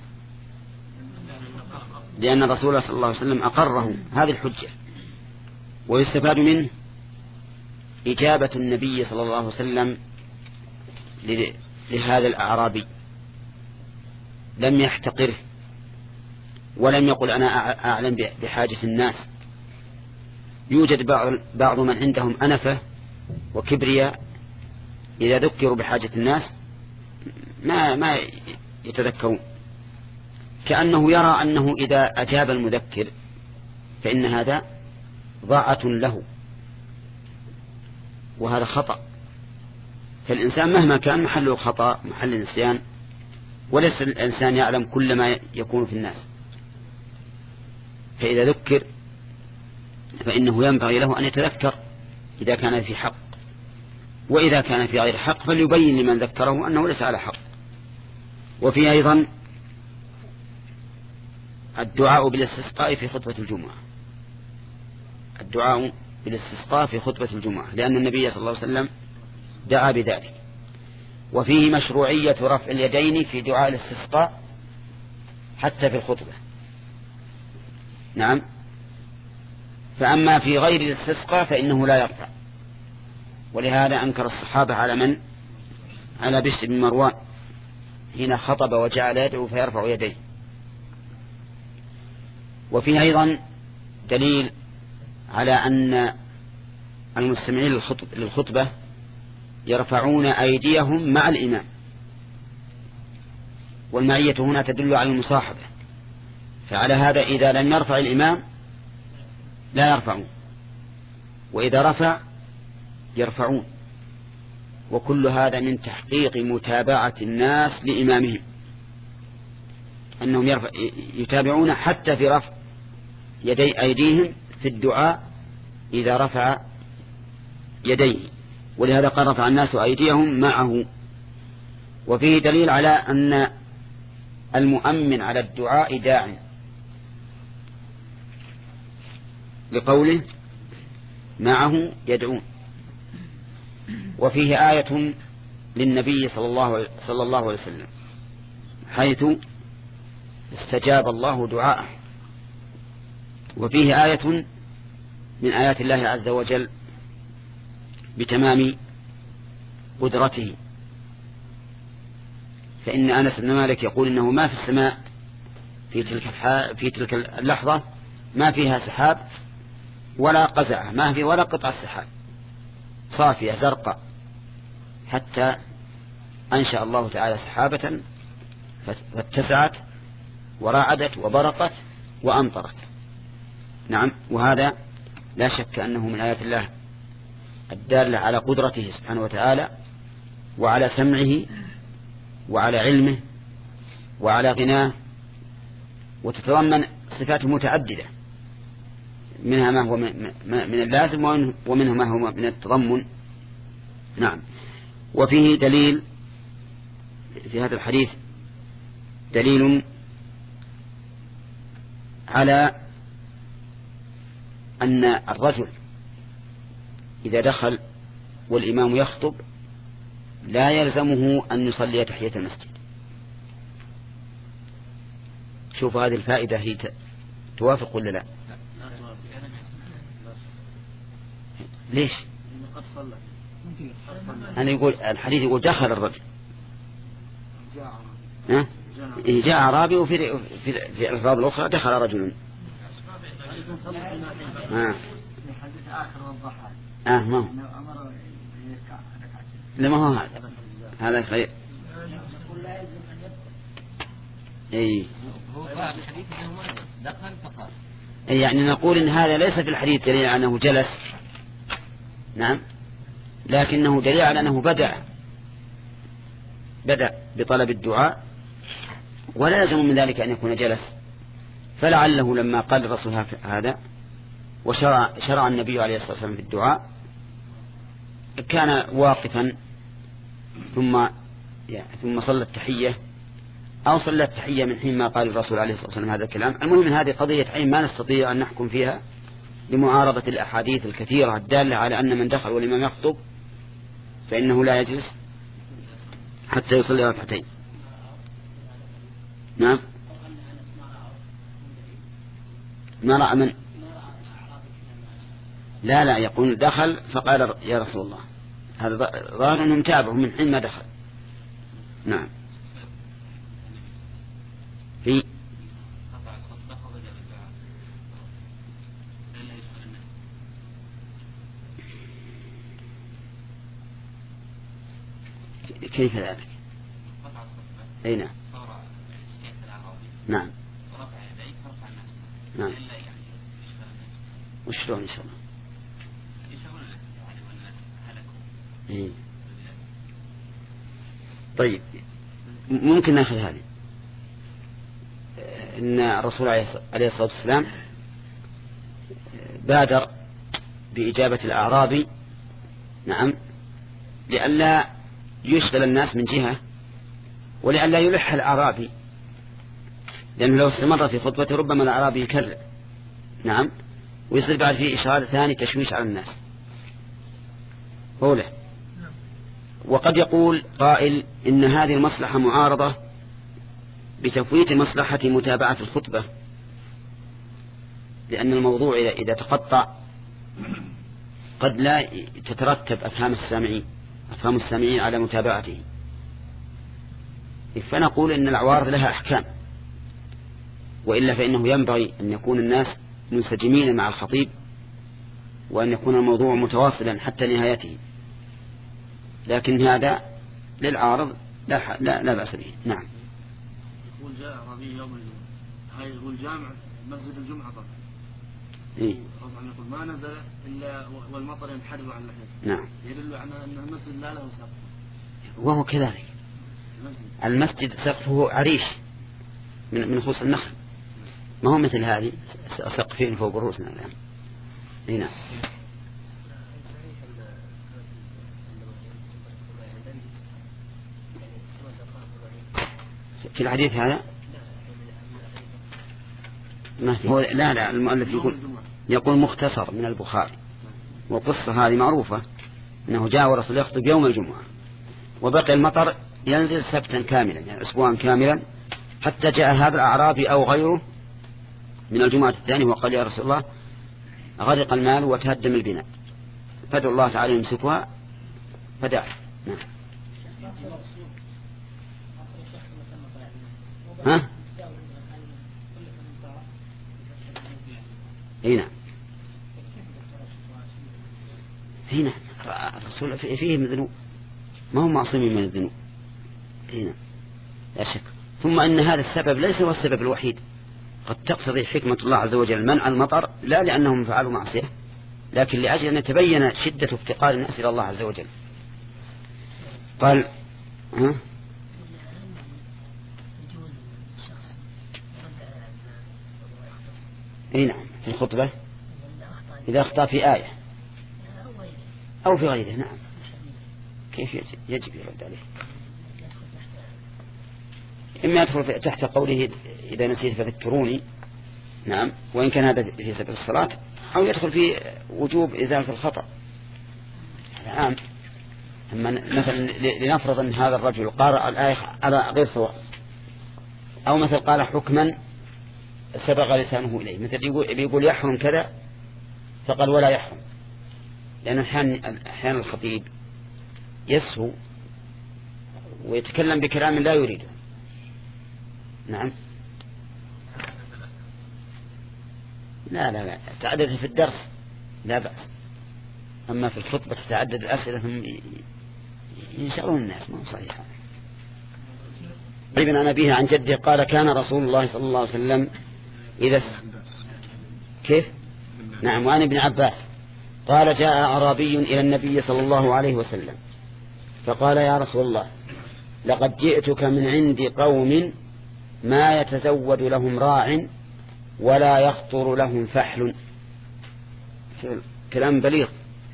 لأن الرسول صلى الله عليه وسلم أقره، هذه الحجة. ويستفاد منه إجابة النبي صلى الله عليه وسلم لهذا الأعرابي، لم يحتقره ولم يقل أنا أعلم بحاجة الناس. يوجد بعض بعض من عندهم أنفة وكبرياء، إذا ذكروا بحاجة الناس ما ما يتذكرون، كأنه يرى أنه إذا أجاب المذكر فإن هذا ضاعة له، وهذا خطأ. فالإنسان مهما كان محله خطأ محل نسيان، وليس الإنسان يعلم كل ما يكون في الناس، فإذا ذكر فإنه ينبغي له أن يتذكر إذا كان في حق، وإذا كان في غير حق فليبين لمن ذكره أنه ليس على حق. وفي أيضا الدعاء بالاستسقاء في خطبة الجمعة، الدعاء بالاستسقاء في خطبة الجمعة، لأن النبي صلى الله عليه وسلم دعا بذلك. وفيه مشروعية رفع اليدين في دعاء الاستسقاء حتى في الخطبة. نعم. فأما في غير الاستسقاء فإنه لا يرفع، ولهذا أنكر الصحابة على من؟ على بشر بن مروان حين خطب وجعل يدعو فيرفع يديه. وفيه أيضا دليل على أن المستمعين للخطب للخطبة يرفعون أيديهم مع الإمام، والمعية هنا تدل على المصاحبة، فعلى هذا إذا لم يرفع الإمام لا يرفعون، وإذا رفع يرفعون. وكل هذا من تحقيق متابعة الناس لإمامهم، أنهم يرفع يتابعون حتى في رفع يدي أيديهم في الدعاء إذا رفع يديه، ولهذا قال رفع الناس أيديهم معه. وفيه دليل على أن المؤمن على الدعاء داع، لقوله معه يدعون. وفيه آية للنبي صلى الله صلى الله عليه وسلم حيث استجاب الله دعاءه. وفيه آية من آيات الله عز وجل بتمام قدرته، فإن أنس بن مالك يقول إنه ما في السماء في تلك في تلك اللحظة ما فيها سحاب ولا قزعة، ما في ولا قطعة سحاب، صافية زرقاء، حتى أنشأ الله تعالى سحابة فاتسعت ورعدت وبرقت وأمطرت. نعم، وهذا لا شك أنه من آيات الله الدالة على قدرته سبحانه وتعالى، وعلى سمعه، وعلى علمه، وعلى غناه، وتتضمن صفات متعددة، منها ما هو من اللازم ومنها ما هو من التضمن. نعم. وفيه دليل في هذا الحديث دليل على أن الرجل إذا دخل والإمام يخطب لا يلزمه أن يصلي تحية المسجد. شوف هذه الفائدة هي توافق ولا لا؟ ليش؟ أنا يقول الحديث يقول دخل الرجل، ها؟ جاء أعرابي، وفي في في الألفاظ الأخرى دخل رجل. آه. آه ما هو لما هو هذا هذا خير. أي أي يعني نقول إن هذا ليس في الحديث دليل على أنه جلس، نعم، لكنه دليل على أنه بدأ بدأ بطلب الدعاء، ولا يلزم من ذلك أن يكون جلس. فلعله لما قال الرسول هذا وشرع شرع النبي عليه الصلاة والسلام في الدعاء كان واقفا ثم يعني ثم صلى التحية، أو صلى التحية من حين ما قال الرسول عليه الصلاة والسلام هذا الكلام. المهم من هذه قضية عين ما نستطيع أن نحكم فيها لمعارضة الأحاديث الكثيرة الدالة على أن من دخل والإمام يخطب فإنه لا يجلس حتى يصلي ركعتين. نعم. ما رأى من لا لا يقول دخل فقال يا رسول الله، هذا ظاهر أنه متابعه من حين ما دخل. نعم. في كيف ذلك؟ أي نعم. نعم. نعم. وشلون إن شاء الله؟ إيه. طيب ممكن نأخذ هذه إن الرسول عليه الصلاة والسلام بادر بإجابة الأعرابي، نعم، لئلا يشغل الناس من جهة ولئلا يلح الأعرابي، لأنه لو استمر في خطبته ربما الأعرابي يكرر، نعم، ويصير بعد فيه إشارة ثاني تشويش على الناس. قوله. وقد يقول قائل إن هذه المصلحة معارضة بتفويت مصلحة متابعة الخطبة، لأن الموضوع إذا تقطع قد لا تترتب أفهام السامعين أفهام السامعين على متابعته، فنقول إن العوارض لها أحكام، وإلا فإنه ينبغي أن يكون الناس منسجمين مع الخطيب وأن يكون الموضوع متواصلا حتى نهايته، لكن هذا للعارض لا, لا, لا بأس به. نعم.
يقول جاء أعرابي يوم الجمعة، هاي يقول جامع مسجد الجمعة طبعا.
إيه؟
يقول ما نزل إلا والمطر ينحدر عن اللحية.
نعم.
يدل على أن المسجد لا له سقف.
وهو كذلك. المسجد سقفه عريش من من خصوص النخل، ما هو مثل هذه سقفين فوق رؤوسنا الآن. هنا في الحديث هذا ما هو لا لا المؤلف يقول يقول مختصر من البخاري، والقصة هذه معروفة أنه جاء ورسول يخطب يوم الجمعة وبقي المطر ينزل سبتا كاملا يعني أسبوعا كاملا، حتى جاء هذا الأعرابي أو غيره من الجمعة الثانية وقال يا رسول الله غرق المال وتهدم البناء، فدعو الله تعالى يمسكها فدعا. نعم. ها؟ هنا هنا الرسول فيه من ذنوب، ما هم معصومين من الذنوب هنا لا شك. ثم أن هذا السبب ليس هو السبب الوحيد، قد تقتضي حكمة الله عز وجل منع المطر لا لأنهم فعلوا معصية، لكن لأجل أن يتبين شدة افتقار الناس إلى الله عز وجل. قال ها؟ اي نعم في الخطبة إذا أخطأ في آية أو في غيره. نعم. كيف يجب يرد عليه؟ إما يدخل تحت قوله إذا نسيت فذكروني، نعم، وإن كان هذا في سبب الصلاة، أو يدخل في وجوب إزالة الخطأ العام. أما مثلا لنفرض أن هذا الرجل قارأ الآية على غير صواب، أو مثل قال حكما سبق لسانه إليه، مثل يقول, يقول يحرم كذا فقال ولا يحرم، لأن أحيانا الخطيب يسهو ويتكلم بكلام لا يريده. نعم. لا لا لا تعدد في الدرس لا بأس، أما في الخطبة تتعدد الأسئلة ثم ينشغلون الناس، ما هو صحيح. ابن عن أبيه عن جده قال كان رسول الله صلى الله عليه وسلم إذا كيف نعم. وعن ابن عباس قال جاء أعرابي إلى النبي صلى الله عليه وسلم فقال يا رسول الله لقد جئتك من عند قوم ما يتزود لهم راع ولا يخطر لهم فحل. كلام بليغ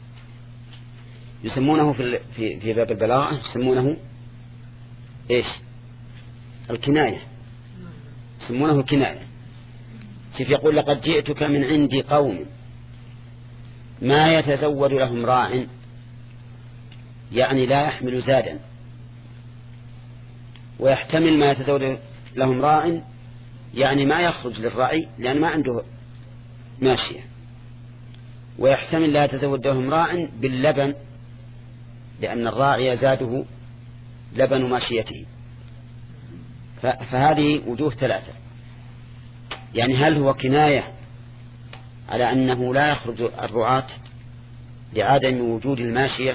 يسمونه في في في باب البلاغة يسمونه ايش؟ الكناية، يسمونه كناية. كيف يقول لقد جئتك من عند قوم ما يتزود لهم راع، يعني لا يحمل زادا، ويحتمل ما يتزود لهم راع يعني ما يخرج للراعي لأن ما عنده ماشية، ويحتمل لا يتزود لهم راع باللبن لأن الراعي يزاده لبن ماشيته. فهذه وجوه ثلاثة، يعني هل هو كناية على أنه لا يخرج الرعاة لعدم وجود الماشية،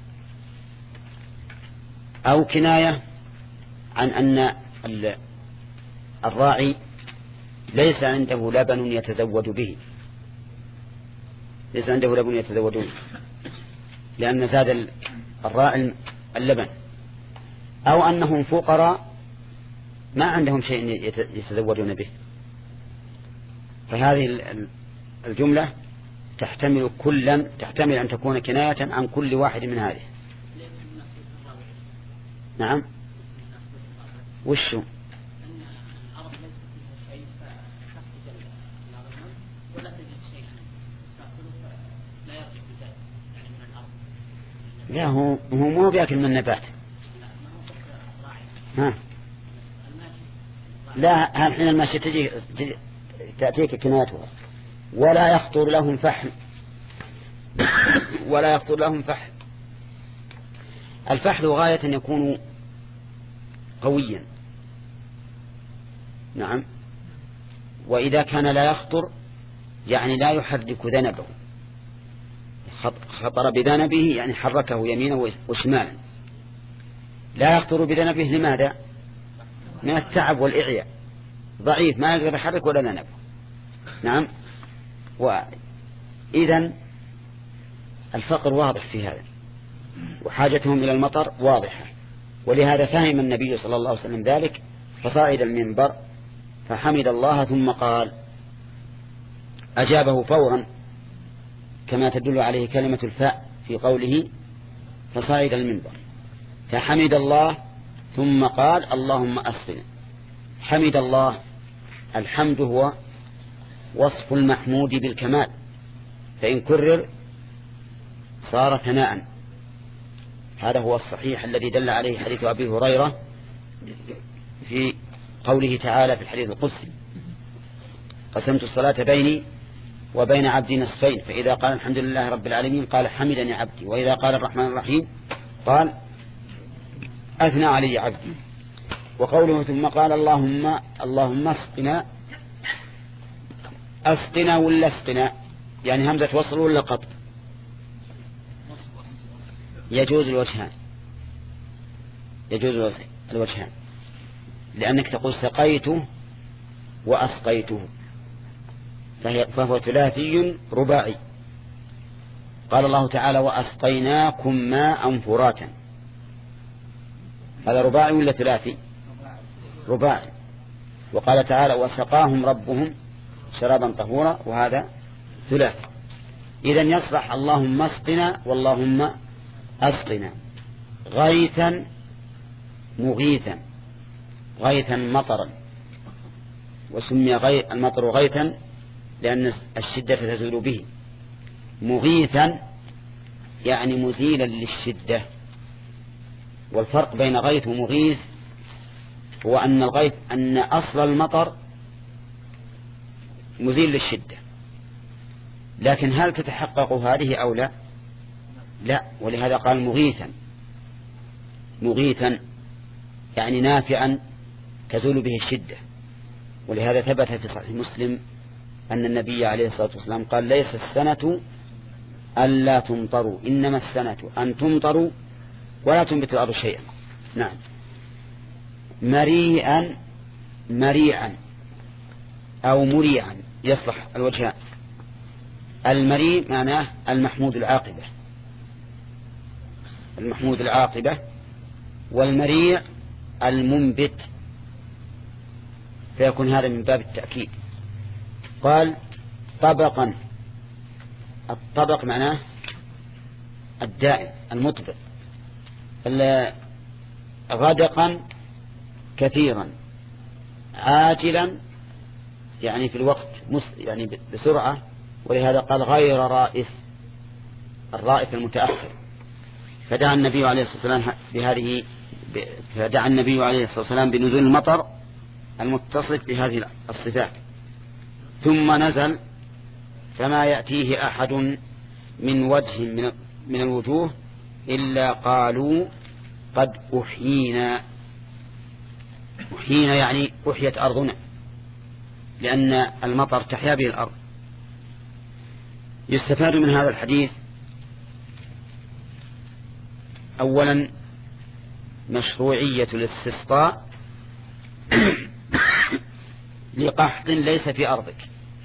أو كناية عن أن الراعي ليس عنده لبن يتزود به، ليس عنده لبن يتزود به لأن زاد الراعي اللبن، أو أنهم فقراء ما عندهم شيء يتزودون به. فهذه الجملة تحتمل كلا، تحتمل أن تكون كناية عن كل واحد من هذه. نعم. وشو لا هو هو مو بياكل من النبات. ها لا الحين الماشية تجي, تجي تأتيك كنايتها. ولا يخطر لهم فحل، ولا يخطر لهم فحل. الفحل غاية أن يكون قويا، نعم، وإذا كان لا يخطر يعني لا يحرك ذنبه، خطر بذنبه يعني حركه يمينا وشمالا. لا يخطر بذنبه لماذا؟ من التعب والإعياء، ضعيف ما يقدر يحرك ولا ذنب. نعم. وإذن الفقر واضح في هذا، وحاجتهم إلى المطر واضحة، ولهذا فهم النبي صلى الله عليه وسلم ذلك فصعد المنبر فحمد الله ثم قال، أجابه فورا كما تدل عليه كلمة الفاء في قوله فصعد المنبر، فحمد الله ثم قال اللهم أسقنا. حمد الله، الحمد هو وصف المحمود بالكمال، فإن كرر صار ثناء. هذا هو الصحيح الذي دل عليه حديث أبي هريرة في قوله تعالى في الحديث القدسي قسمت الصلاة بيني وبين عبدي نصفين، فإذا قال الحمد لله رب العالمين قال حمدني عبدي، وإذا قال الرحمن الرحيم قال أثنى علي عبدي. وقوله ثم قال اللهم اللهم اسقنا، أسقنا ولا اسقنا يعني همزة وصل ولا قطع؟ يجوز الوجهان، يجوز الوجهان، لأنك تقول سقيته وأسقيته، فهو ثلاثي رباعي. قال الله تعالى وأسقيناكم ماء فراتا، هذا رباعي ولا ثلاثي؟ رباعي. وقال تعالى وسقاهم ربهم شرابا طهورا، وهذا ثلاثي. إذن يصلح اللهم اسقنا واللهم أسقنا. غيثا مغيثا، غيثا مطرا، وسمي غي... المطر غيثا لأن الشدة تزول به. مغيثا يعني مزيلا للشدة. والفرق بين غيث ومغيث هو أن الغيث أن أصل المطر مزيل للشدة، لكن هل تتحقق هذه أو لا؟ لا. ولهذا قال مغيثا، مغيثا يعني نافعا تزول به الشدة. ولهذا ثبت في صحيح مسلم أن النبي عليه الصلاة والسلام قال ليس السنة ألا تمطروا، إنما السنة أن تمطروا ولا تنبت الأرض شيئا. نعم. مريئا، مريعا أو مريعا يصلح الوجهان. المريء معناه المحمود العاقبة، المحمود العاقبة، والمريع المنبت، فيكون هذا من باب التأكيد. قال طبقا، الطبق معناه الدائم المطبق. غدقا كثيرا، عاجلا يعني في الوقت يعني بسرعة، ولهذا قال غير رائث، الرائث المتأخر. فدعا النبي عليه الصلاة والسلام بهذه فدعا النبي عليه الصلاة والسلام بنزول المطر المتصف بهذه الصفات. ثم نزل فما يأتيه أحد من وجه من, من الوجوه إلا قالوا قد أحيينا. أحيينا يعني أحيت أرضنا، لأن المطر تحيا به الأرض. يستفاد من هذا الحديث أولا مشروعية الاستسقاء لقحط ليس في أرضك.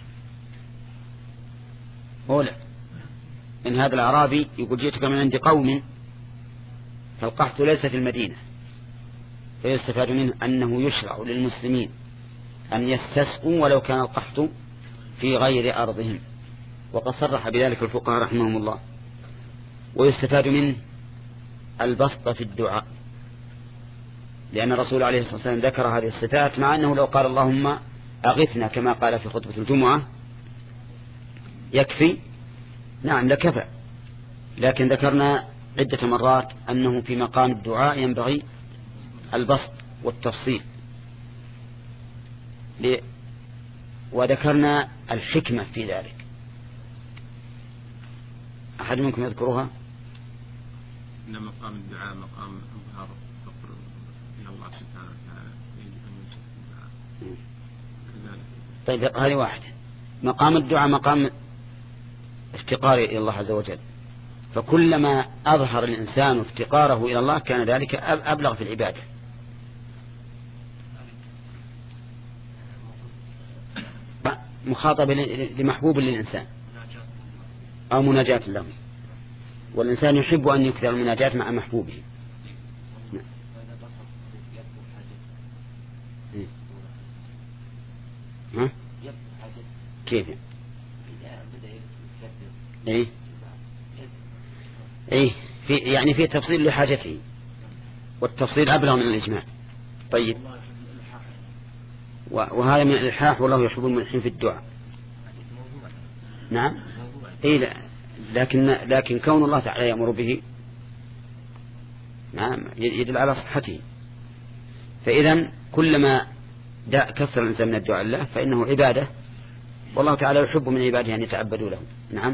أولا إن هذا الأعرابي يقول جئتك من عند قوم، فالقحط ليس في المدينة، فيستفاد منه أنه يشرع للمسلمين أن يستسقوا ولو كان القحط في غير أرضهم، وقد صرح بذلك الفقهاء رحمهم الله. ويستفاد منه البسط في الدعاء، لأن الرسول عليه الصلاة والسلام ذكر هذه الصفات، مع أنه لو قال اللهم أغثنا كما قال في خطبة الجمعة يكفي، نعم لكفى، لكن ذكرنا عدة مرات أنه في مقام الدعاء ينبغي البسط والتفصيل، وذكرنا الحكمة في ذلك. أحد منكم يذكرها؟
إن مقام الدعاء مقام إظهار فقر إلى الله سبحانه وتعالى، يجب أن يوجد الدعاء كذلك.
طيب هذه واحدة. مقام الدعاء مقام افتقار إلى الله عز وجل، فكلما أظهر الإنسان افتقاره إلى الله كان ذلك أبلغ في العبادة. مخاطبة لمحبوب للإنسان أو مناجاة له، والإنسان يحب أن يكثر المناجاة مع محبوبه. ها؟ كيف؟ إيه؟ إيه؟ في يعني في تفصيل لحاجته، والتفصيل أبلغ من الإجماع. طيب، وهذا من الإلحاح، والله يحب الملحين في الدعاء. نعم. إيه لا. لكن لكن كون الله تعالى يأمر به نعم يدل على صحته. فإذا كلما كثر الإنسان من الدعاء لله فإنه عبادة، والله تعالى يحب من عباده أن يتعبدوا له. نعم.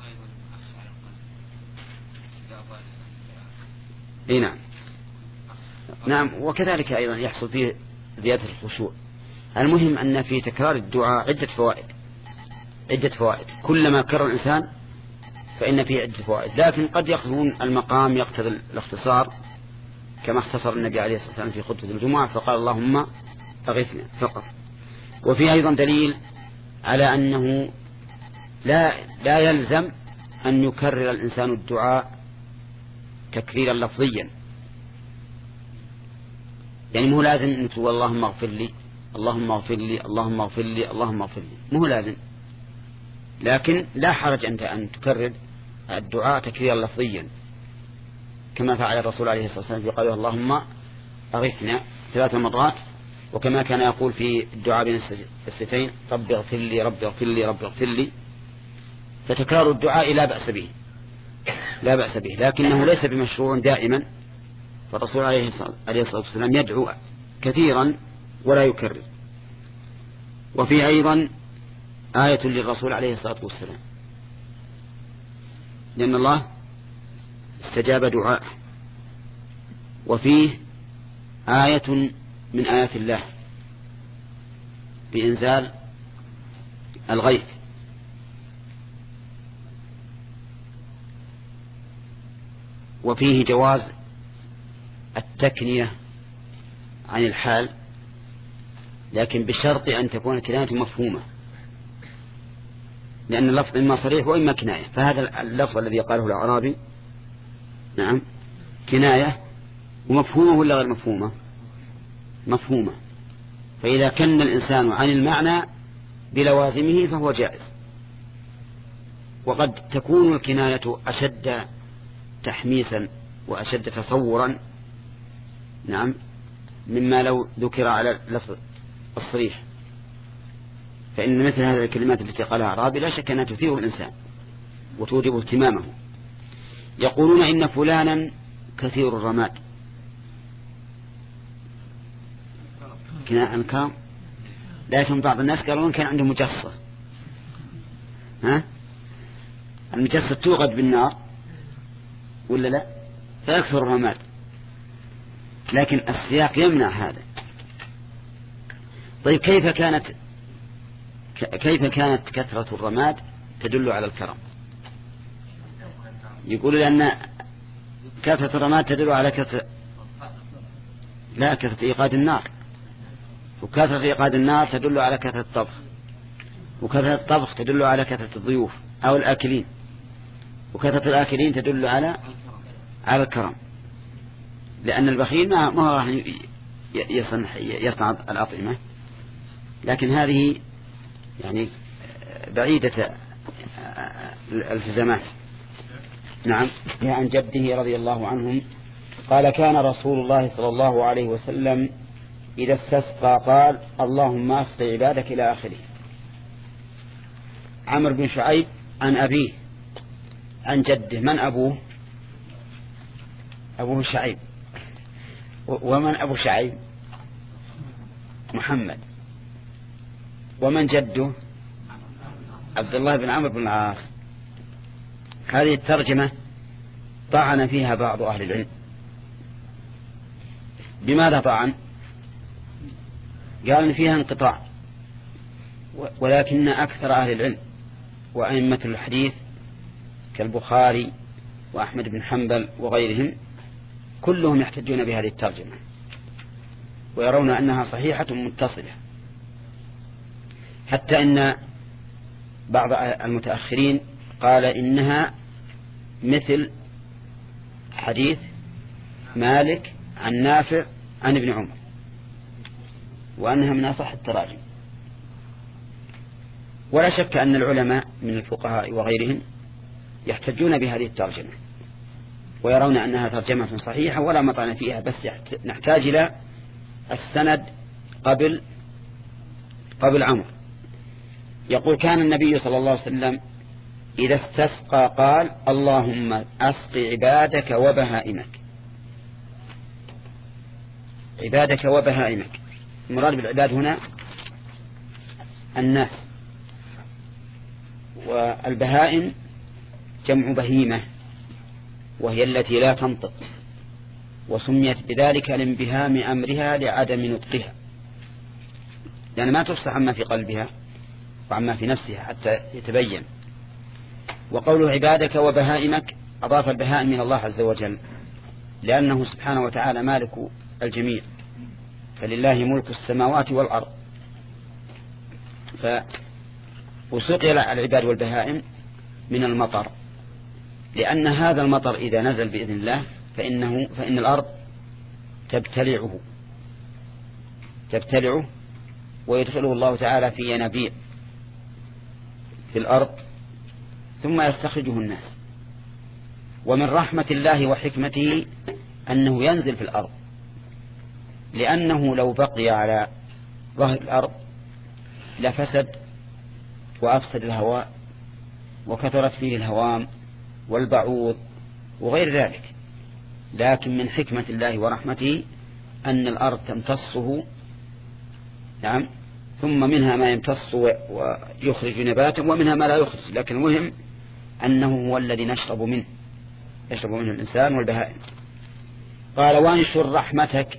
إيه نعم. نعم، وكذلك أيضا يحصل فيه زيادة الخشوع. المهم أن في تكرار الدعاء عدة فوائد عدة فوائد كلما كرر الإنسان فإن فيه عدة فوائد، لكن قد يقصدون المقام يقتضي الاختصار، كما اختصر النبي عليه الصلاة والسلام في خطبة الجمعة فقال اللهم أغثنا فقط. وفي أيضا دليل على أنه لا لا يلزم أن يكرر الإنسان الدعاء تكريرا لفظيا، يعني مو لازم أن تقول اللهم اغفر لي اللهم اغفر لي اللهم اغفر لي اللهم اغفر لي، مو لازم، لكن لا حرج أنت أن تكرر الدعاء تكريرا لفظيا كما فعل الرسول عليه الصلاة والسلام في قوله اللهم أغثنا ثلاث مرات، وكما كان يقول في الدعاء بين الستين رب اغفر لي رب اغفر لي رب اغفر لي. فتكرار الدعاء لا بأس به لا بأس به لكنه ليس بمشروع دائما، فالرسول عليه الصلاة والسلام يدعو كثيرا ولا يكرر. وفي أيضا آية للرسول عليه الصلاة والسلام، لأن الله استجاب دعاء، وفيه آية من آيات الله بإنزال الغيث، وفيه جواز التكنية عن الحال، لكن بشرط أن تكون الكناية مفهومة، لأن اللفظ إما صريح وإما كناية. فهذا اللفظ الذي قاله الأعرابي نعم كناية، ومفهومة ولا غير مفهومة؟ مفهومة. فإذا كن الإنسان عن المعنى بلوازمه فهو جائز. وقد تكون الكناية أشد تحميسا وأشد تصورا نعم مما لو ذكر على لفظ الصريح، فإن مثل هذه الكلمات التي قالها أعرابي لا شك أنها تثير الإنسان وتوجب اهتمامه. يقولون إن فلانا كثير الرماد، كناية عن كرم، لكن بعض الناس قالوا كان عنده مجصة. ها المجصة توقد بالنار ولا لا فيكثر الرماد، لكن السياق يمنع هذا. طيب كيف كانت كيف كانت كثرة الرماد تدل على الكرم؟ يقول لأن كثرة الرماد تدل على كثرة لا كثرة إيقاد النار، وكثرة إيقاد النار تدل على كثرة الطبخ، وكثرة الطبخ تدل على كثرة الضيوف أو الآكلين، وكثرة الآكلين تدل على على الكرم، لأن البخيل ما ما راح يصنع يصنع الأطعمة، لكن هذه يعني بعيدة الالتزامات. نعم. عن جده رضي الله عنهم قال كان رسول الله صلى الله عليه وسلم إذا استسقى قال اللهم اسق عبادك إلى آخره. عمرو بن شعيب عن أبيه عن جده. من أبوه؟ أبوه شعيب. ومن أبو شعيب؟ محمد. ومن جده؟ عبد الله بن عمرو بن العاص. هذه الترجمة طعن فيها بعض أهل العلم. بماذا طعن؟ قال إن فيها انقطاع، ولكن أكثر أهل العلم وأئمة الحديث كالبخاري وأحمد بن حنبل وغيرهم كلهم يحتجون بهذه الترجمة ويرون أنها صحيحة متصلة، حتى إن بعض المتأخرين قال إنها مثل حديث مالك عن نافع عن ابن عمر، وأنها من أصح التراجم. ولا شك أن العلماء من الفقهاء وغيرهم يحتجون بهذه الترجمة ويرون أنها ترجمة صحيحة ولا مطعن فيها، بس نحتاج إلى السند قبل قبل عمر. يقول كان النبي صلى الله عليه وسلم إذا استسقى قال اللهم أسق عبادك وبهائمك. عبادك وبهائمك، المراد بالعباد هنا الناس، والبهائم جمع بهيمة وهي التي لا تنطق، وسميت بذلك لانبهام أمرها لعدم نطقها، يعني ما تفصح عما في قلبها وعما في نفسها حتى يتبين. وقوله عبادك وبهائمك أضاف البهائم من الله عز وجل، لأنه سبحانه وتعالى مالك الجميع، فلله ملك السماوات والأرض. فسقي العباد والبهائم من المطر، لأن هذا المطر إذا نزل بإذن الله فإنه فإن الأرض تبتلعه تبتلعه ويدخله الله تعالى في ينابيع في الأرض ثم يستخرجه الناس. ومن رحمة الله وحكمته أنه ينزل في الأرض، لأنه لو بقي على ظهر الأرض لفسد وأفسد الهواء وكثرت فيه الهوام والبعوض وغير ذلك. لكن من حكمة الله ورحمته أن الأرض تمتصه، نعم، ثم منها ما يمتص ويخرج نباتا ومنها ما لا يخرج، لكن المهم أنه هو الذي نشرب منه يشرب منه الإنسان والبهائم. قال وانشر رحمتك،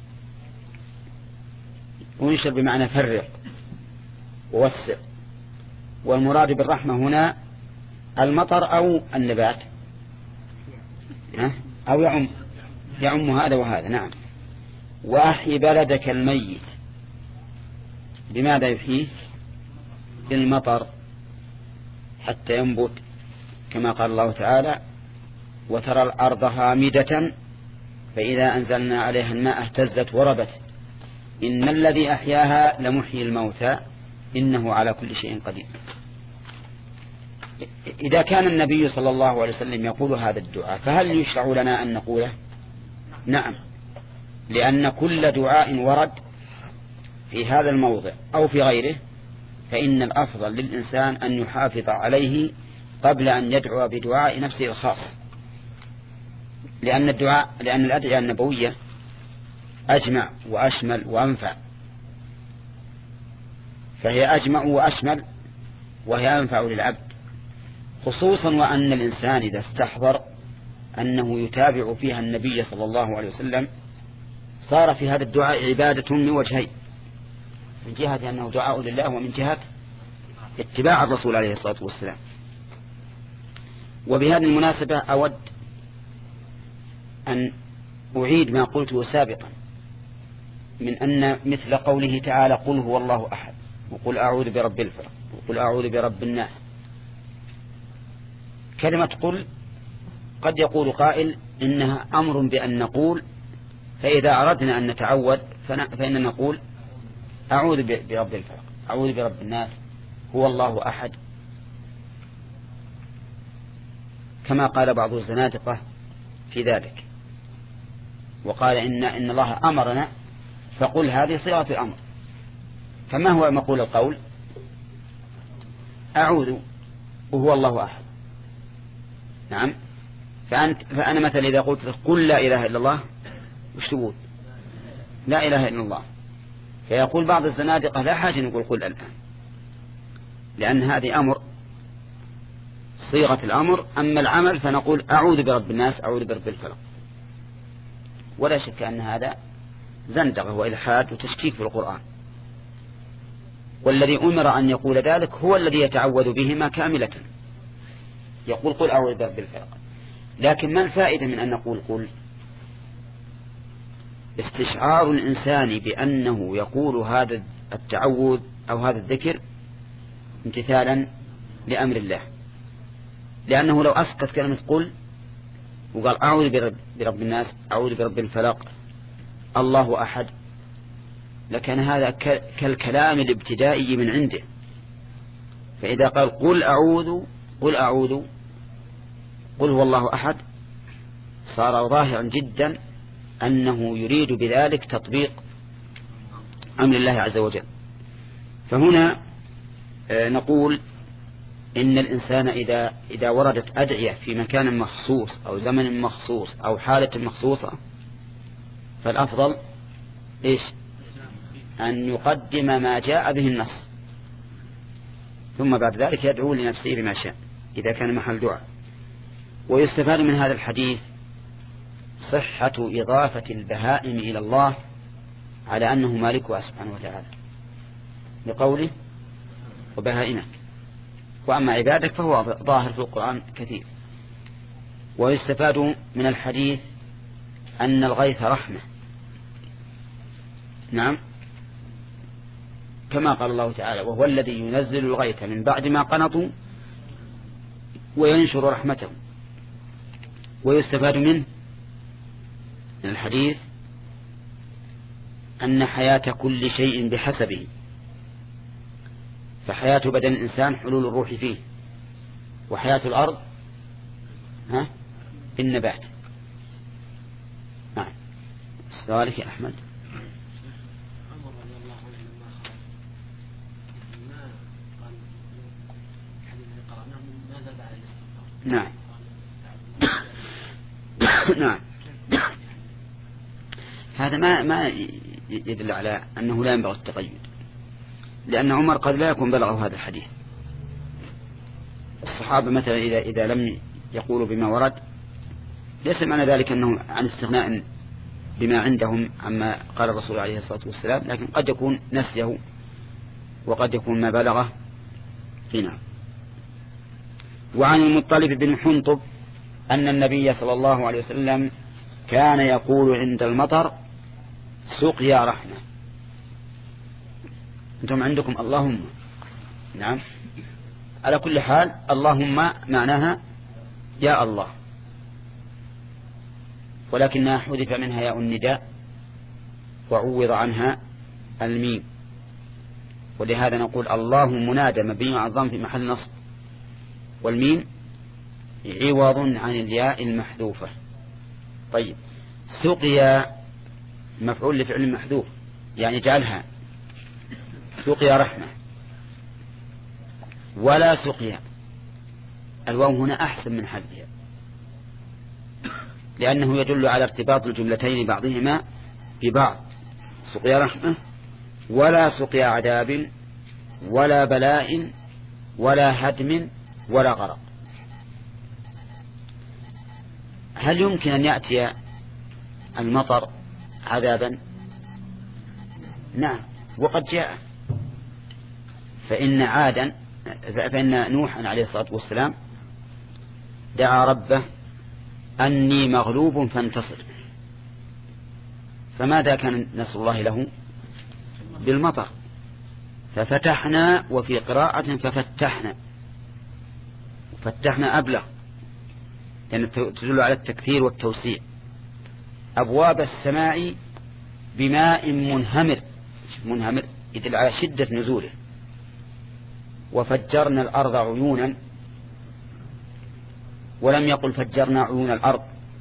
وانشر بمعنى فرق ووسع، والمراد بالرحمة هنا المطر أو النبات، أو يعم يعم هذا وهذا. نعم. وأحي بلدك الميت، بماذا يحييه؟ بالمطر حتى ينبت، كما قال الله تعالى وترى الأرض هامدة فإذا أنزلنا عليها الماء اهتزت وربت إن الذي أحياها لمحيي الموتى إنه على كل شيء قدير. إذا كان النبي صلى الله عليه وسلم يقول هذا الدعاء فهل يشرع لنا أن نقوله؟ نعم، لأن كل دعاء ورد في هذا الموضع أو في غيره فإن الأفضل للإنسان أن يحافظ عليه قبل أن يدعو بدعاء نفسه الخاص، لأن الدعاء لأن الأدعية النبوية أجمع وأشمل وأنفع، فهي أجمع وأشمل وهي أنفع للعبد، خصوصا وأن الإنسان إذا استحضر أنه يتابع فيها النبي صلى الله عليه وسلم صار في هذا الدعاء عبادة من وجهين، من جهة أنه دعاء لله ومن جهة اتباع الرسول عليه الصلاة والسلام. وبهذه المناسبة أود أن أعيد ما قلته سابقا من أن مثل قوله تعالى قل هو الله أحد وقل أعوذ برب الفلق وقل أعوذ برب الناس، كلمة قل قد يقول قائل إنها أمر بأن نقول، فإذا أردنا أن نتعوذ فإننا نقول أعوذ برب الفلق أعوذ برب الناس هو الله أحد، كما قال بعض الزنادقة في ذلك وقال إن, إن الله أمرنا فقل هذه صيغة الأمر. فما هو مقول القول؟ أعوذ وهو الله أحد. نعم. فأنت فأنا مثلا إذا قلت قل لا إله إلا الله وش تقول؟ لا إله إلا الله. فيقول بعض الزنادقة لا حاجة نقول قل الآن، لأن هذه أمر صيغة الأمر، أما العمل فنقول أعوذ برب الناس أعوذ برب الفلق. ولا شك أن هذا زندقة وإلحاد وتشكيك في القرآن، والذي أمر أن يقول ذلك هو الذي يتعوذ بهما كاملة، يقول قل أعوذ برب الفلق. لكن ما الفائدة من أن نقول قل؟ استشعار الإنسان بأنه يقول هذا التعوذ أو هذا الذكر امتثالا لأمر الله، لأنه لو أسقط كلمة قل وقال أعوذ برب, برب الناس، أعوذ برب الفلق، الله أحد، لكان هذا كالكلام الابتدائي من عنده. فإذا قال قل أعوذ قل أعوذ قل هو الله أحد، صار ظاهرا جدا أنه يريد بذلك تطبيق أمر الله عز وجل. فهنا نقول إن الإنسان إذا, إذا وردت أدعية في مكان مخصوص أو زمن مخصوص أو حالة مخصوصة، فالأفضل إيش؟ أن يقدم ما جاء به النص، ثم بعد ذلك يدعو لنفسه بما شاء إذا كان محل دعاء. ويستفاد من هذا الحديث صحة إضافة البهائم إلى الله على أنه مالكها سبحانه وتعالى، لقوله وبهائمك، وأما عبادك فهو ظاهر في القرآن كثير. ويستفاد من الحديث أن الغيث رحمة، نعم، كما قال الله تعالى وهو الذي ينزل الغيث من بعد ما قنطوا وينشر رحمته. ويستفاد منه من الحديث أن حياة كل شيء بحسبه، فحياة بدن الإنسان حلول الروح فيه، وحياة الأرض ها بالنبات. نعم. سؤالك يا أحمد. نعم نعم. هذا ما ما يدل على أنه لا ينبغي التقيد، لأن عمر قد لا يكون بلغه هذا الحديث. الصحابة مثلا إذا إذا لم يقولوا بما ورد ليس معنى ذلك أنه عن استغناء بما عندهم عما قال الرسول عليه الصلاة والسلام، لكن قد يكون نسيه وقد يكون ما بلغه هنا. وعن المطلب بن حنطب أن النبي صلى الله عليه وسلم كان يقول عند المطر سقيا رحمة. أنتم عندكم اللهم، نعم، على كل حال اللهم معناها يا الله، ولكنها حذف منها ياء النداء وعوض عنها الميم، ولهذا نقول الله منادى مبني على الضم في محل نصب، والميم عوض عن الياء المحذوفة. طيب، سقيا مفعول لفعل محذوف، يعني جعلها سقيا رحمة ولا سقيا. الواو هنا أحسن من حذفها، لأنه يدل على ارتباط الجملتين بعضهما ببعض. سقيا رحمة ولا سقيا عذاب ولا بلاء ولا هدم ولا غرق. هل يمكن أن يأتي المطر عذابا؟ نعم، وقد جاء. فإن عادا فإن نوحا عليه الصلاة والسلام دعا ربه أني مغلوب فانتصر، فماذا كان نصر الله له؟ بالمطر. ففتحنا، وفي قراءة ففتحنا، فتحنا أبلغ، لأن يعني تدل على التكثير والتوسيع. أبواب السماء بماء منهمر، منهمر يدل على شدة نزوله. وفجرنا الأرض عيونا، ولم يقل فجرنا عيون الأرض،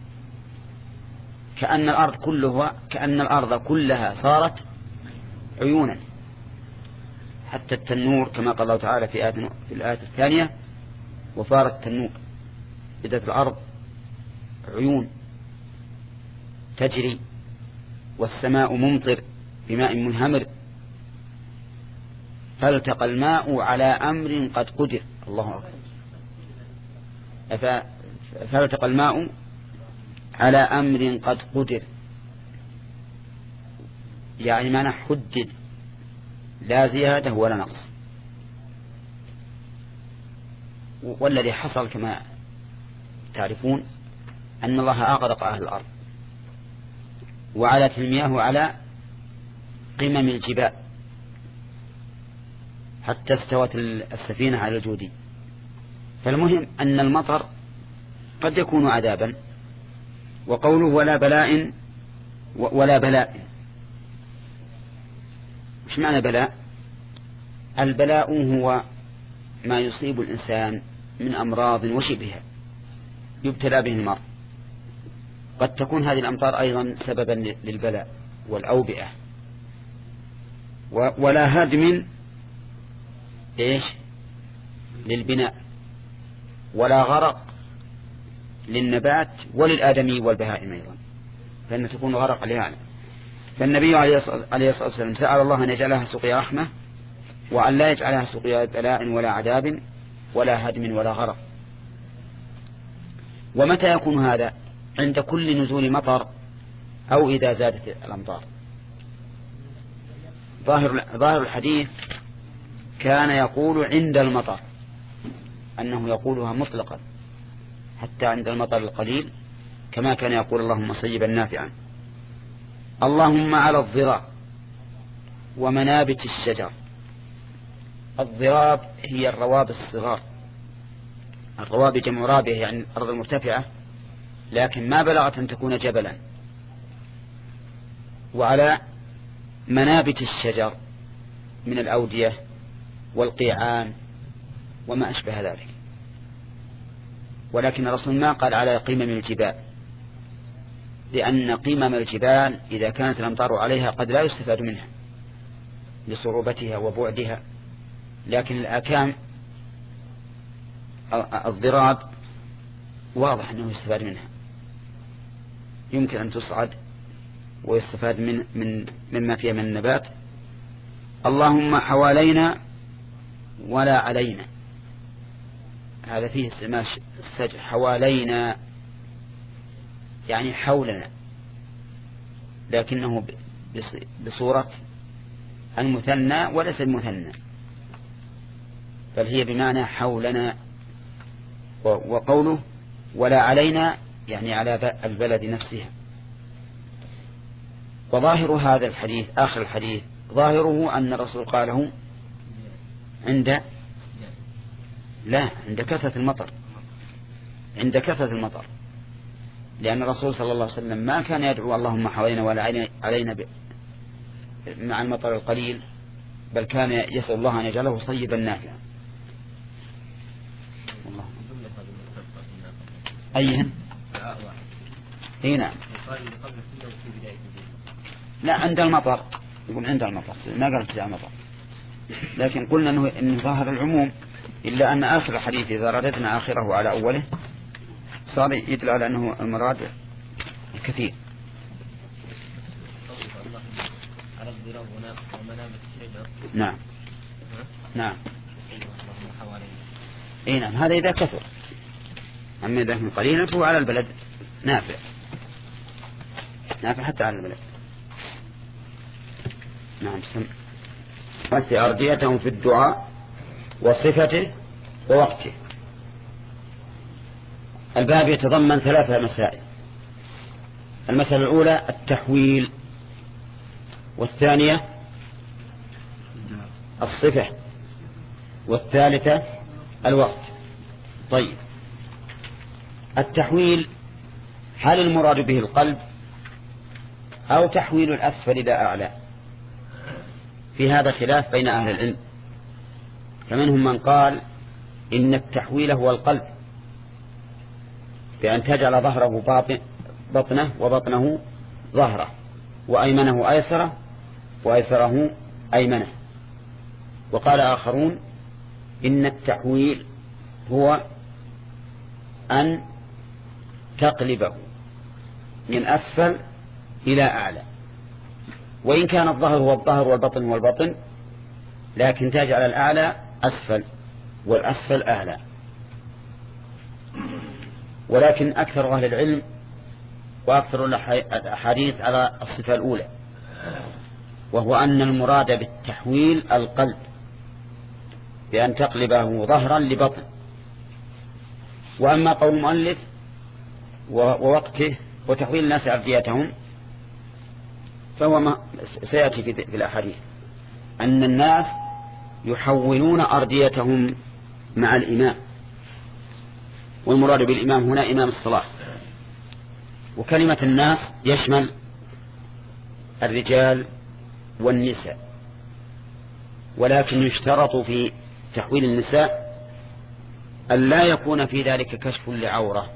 كأن الأرض كلها كأن الأرض كلها صارت عيونا، حتى التنور كما قال الله تعالى في آية في الآية الثانية وفار التنور، بدت الأرض عيون تجري، والسماء ممطر بماء منهمر، فالتقى الماء على أمر قد قدر. الله أكبر. فالتقى الماء على أمر قد قدر، يعني ما نحدد، لا زيادة ولا نقص. والذي حصل كما تعرفون أن الله أغرق أهل الأرض وعلت المياه على قمم الجبال حتى استوت السفينة على الجودي. فالمهم أن المطر قد يكون عذابا. وقوله ولا بلاء ولا بلاء، مش معنى بلاء؟ البلاء هو ما يصيب الإنسان من أمراض وشبهها يبتلى به المرء. قد تكون هذه الأمطار أيضا سببا للبلاء والأوبئة. ولا هدم إيش للبناء، ولا غرق للنبات وللآدمي والبهائم أيضا، فإن تكون غرق لهذا. فالنبي عليه الصلاة والسلام سأل الله أن يجعلها سقيا رحمة، وأن لا يجعلها سقيا بلاء ولا عذاب ولا هدم ولا غرق. ومتى يكون هذا؟ عند كل نزول مطر أو إذا زادت الأمطار. ظاهر ظاهر الحديث كان يقول عند المطر، أنه يقولها مطلقا حتى عند المطر القليل، كما كان يقول اللهم صيبا نافعا. اللهم على الضراب ومنابت الشجر. الضراب هي الرواب الصغار، الرواب جمع رابه يعني الأرض المرتفعة لكن ما بلغت أن تكون جبلا. وعلى منابت الشجر من الأودية والقيعان وما أشبه ذلك. ولكن الرسول ما قال على قمم الجبال، لأن قمم الجبال إذا كانت الأمطار عليها قد لا يستفاد منها لصعوبتها وبعدها، لكن الأكام الضراب واضح أنه يستفاد منها، يمكن أن تصعد ويستفاد من من مما فيها من النبات. اللهم حوالينا ولا علينا، هذا فيه استعمال السجع. حوالينا يعني حولنا، لكنه بصورة المثنى وليس المثنى، بل هي بمعنى حولنا. وقوله ولا علينا يعني على البلد نفسها. وظاهر هذا الحديث آخر الحديث ظاهره أن الرسول قاله عند لا عند كثرة المطر، عند كثرة المطر، لأن الرسول صلى الله عليه وسلم ما كان يدعو اللهم حوالينا ولا علينا مع المطر القليل، بل كان يسأل الله أن يجعله صيبا نافعا. أيهن؟ هنا لا عند المطر، يقول عند المطر، ما قال ابتداء المطر، لكن قلنا أنه, إنه ظاهر العموم، إلا أن آخر الحديث إذا رددنا آخره على أوله صار يدل على أنه المراد الكثير. نعم نعم إيه نعم، هذا إذا كثر. أما إذا كان قليلا فهو على البلد نافع، نافع حتى على البلد. نعم سم أرضيته في الدعاء وصفته ووقته. الباب يتضمن ثلاثة مسائل. المسألة الأولى التحويل، والثانية الصفة، والثالثة الوقت. طيب التحويل هل المراد به القلب أو تحويل الأسفل إلى أعلى؟ في هذا خلاف بين أهل العلم، فمنهم من قال إن التحويل هو القلب، بأن تجعل ظهره باطن بطنه وبطنه ظهره، وأيمنه أيسره وأيسره أيمنه. وقال آخرون إن التحويل هو أن تقلبه من أسفل إلى أعلى، وإن كان الظهر هو الظهر والبطن هو البطن، لكن تجعل الأعلى أسفل والأسفل أعلى. ولكن أكثر أهل العلم وأكثر الأحاديث على الصفة الأولى، وهو أن المراد بالتحويل القلب، بأن تقلبه ظهرا لبطن. وأما قول المؤلف ووقته وتحويل الناس أرديتهم، فهو ما سيأتي في الأحاديث أن الناس يحولون أرديتهم مع الإمام، والمراد بالإمام هنا إمام الصلاة. وكلمة الناس يشمل الرجال والنساء، ولكن يشترط في تحويل النساء أن لا يكون في ذلك كشف لعورة،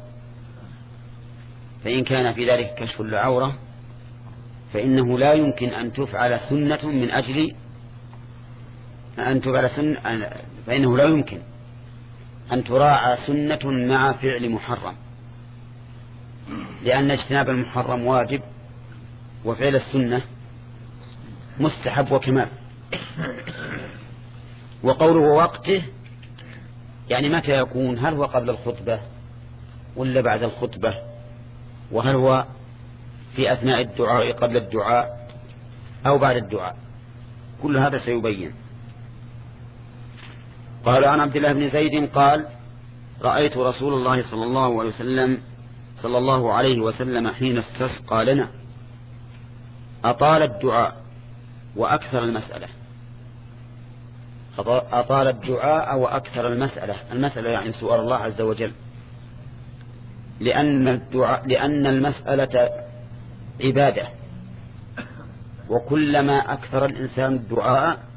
فإن كان في ذلك كشف لعورة فإنه لا يمكن أن تفعل سنة من أجل أن تفعل سنة، فإنه لا يمكن أن تراعى سنة مع فعل محرم، لأن اجتناب المحرم واجب وفعل السنة مستحب وكمال. وقوله وقته يعني متى يكون؟ هل هو قبل الخطبة ولا بعد الخطبة؟ وهل هو في أثناء الدعاء قبل الدعاء أو بعد الدعاء؟ كل هذا سيبين. قال عن عبد الله بن زيد قال رأيت رسول الله صلى الله عليه وسلم صلى الله عليه وسلم حين استسقى لنا أطال الدعاء وأكثر المسألة. أطال الدعاء وأكثر المسألة، المسألة يعني سؤال الله عز وجل، لأن الدعاء لأن المسألة عبادة، وكلما أكثر الإنسان الدعاء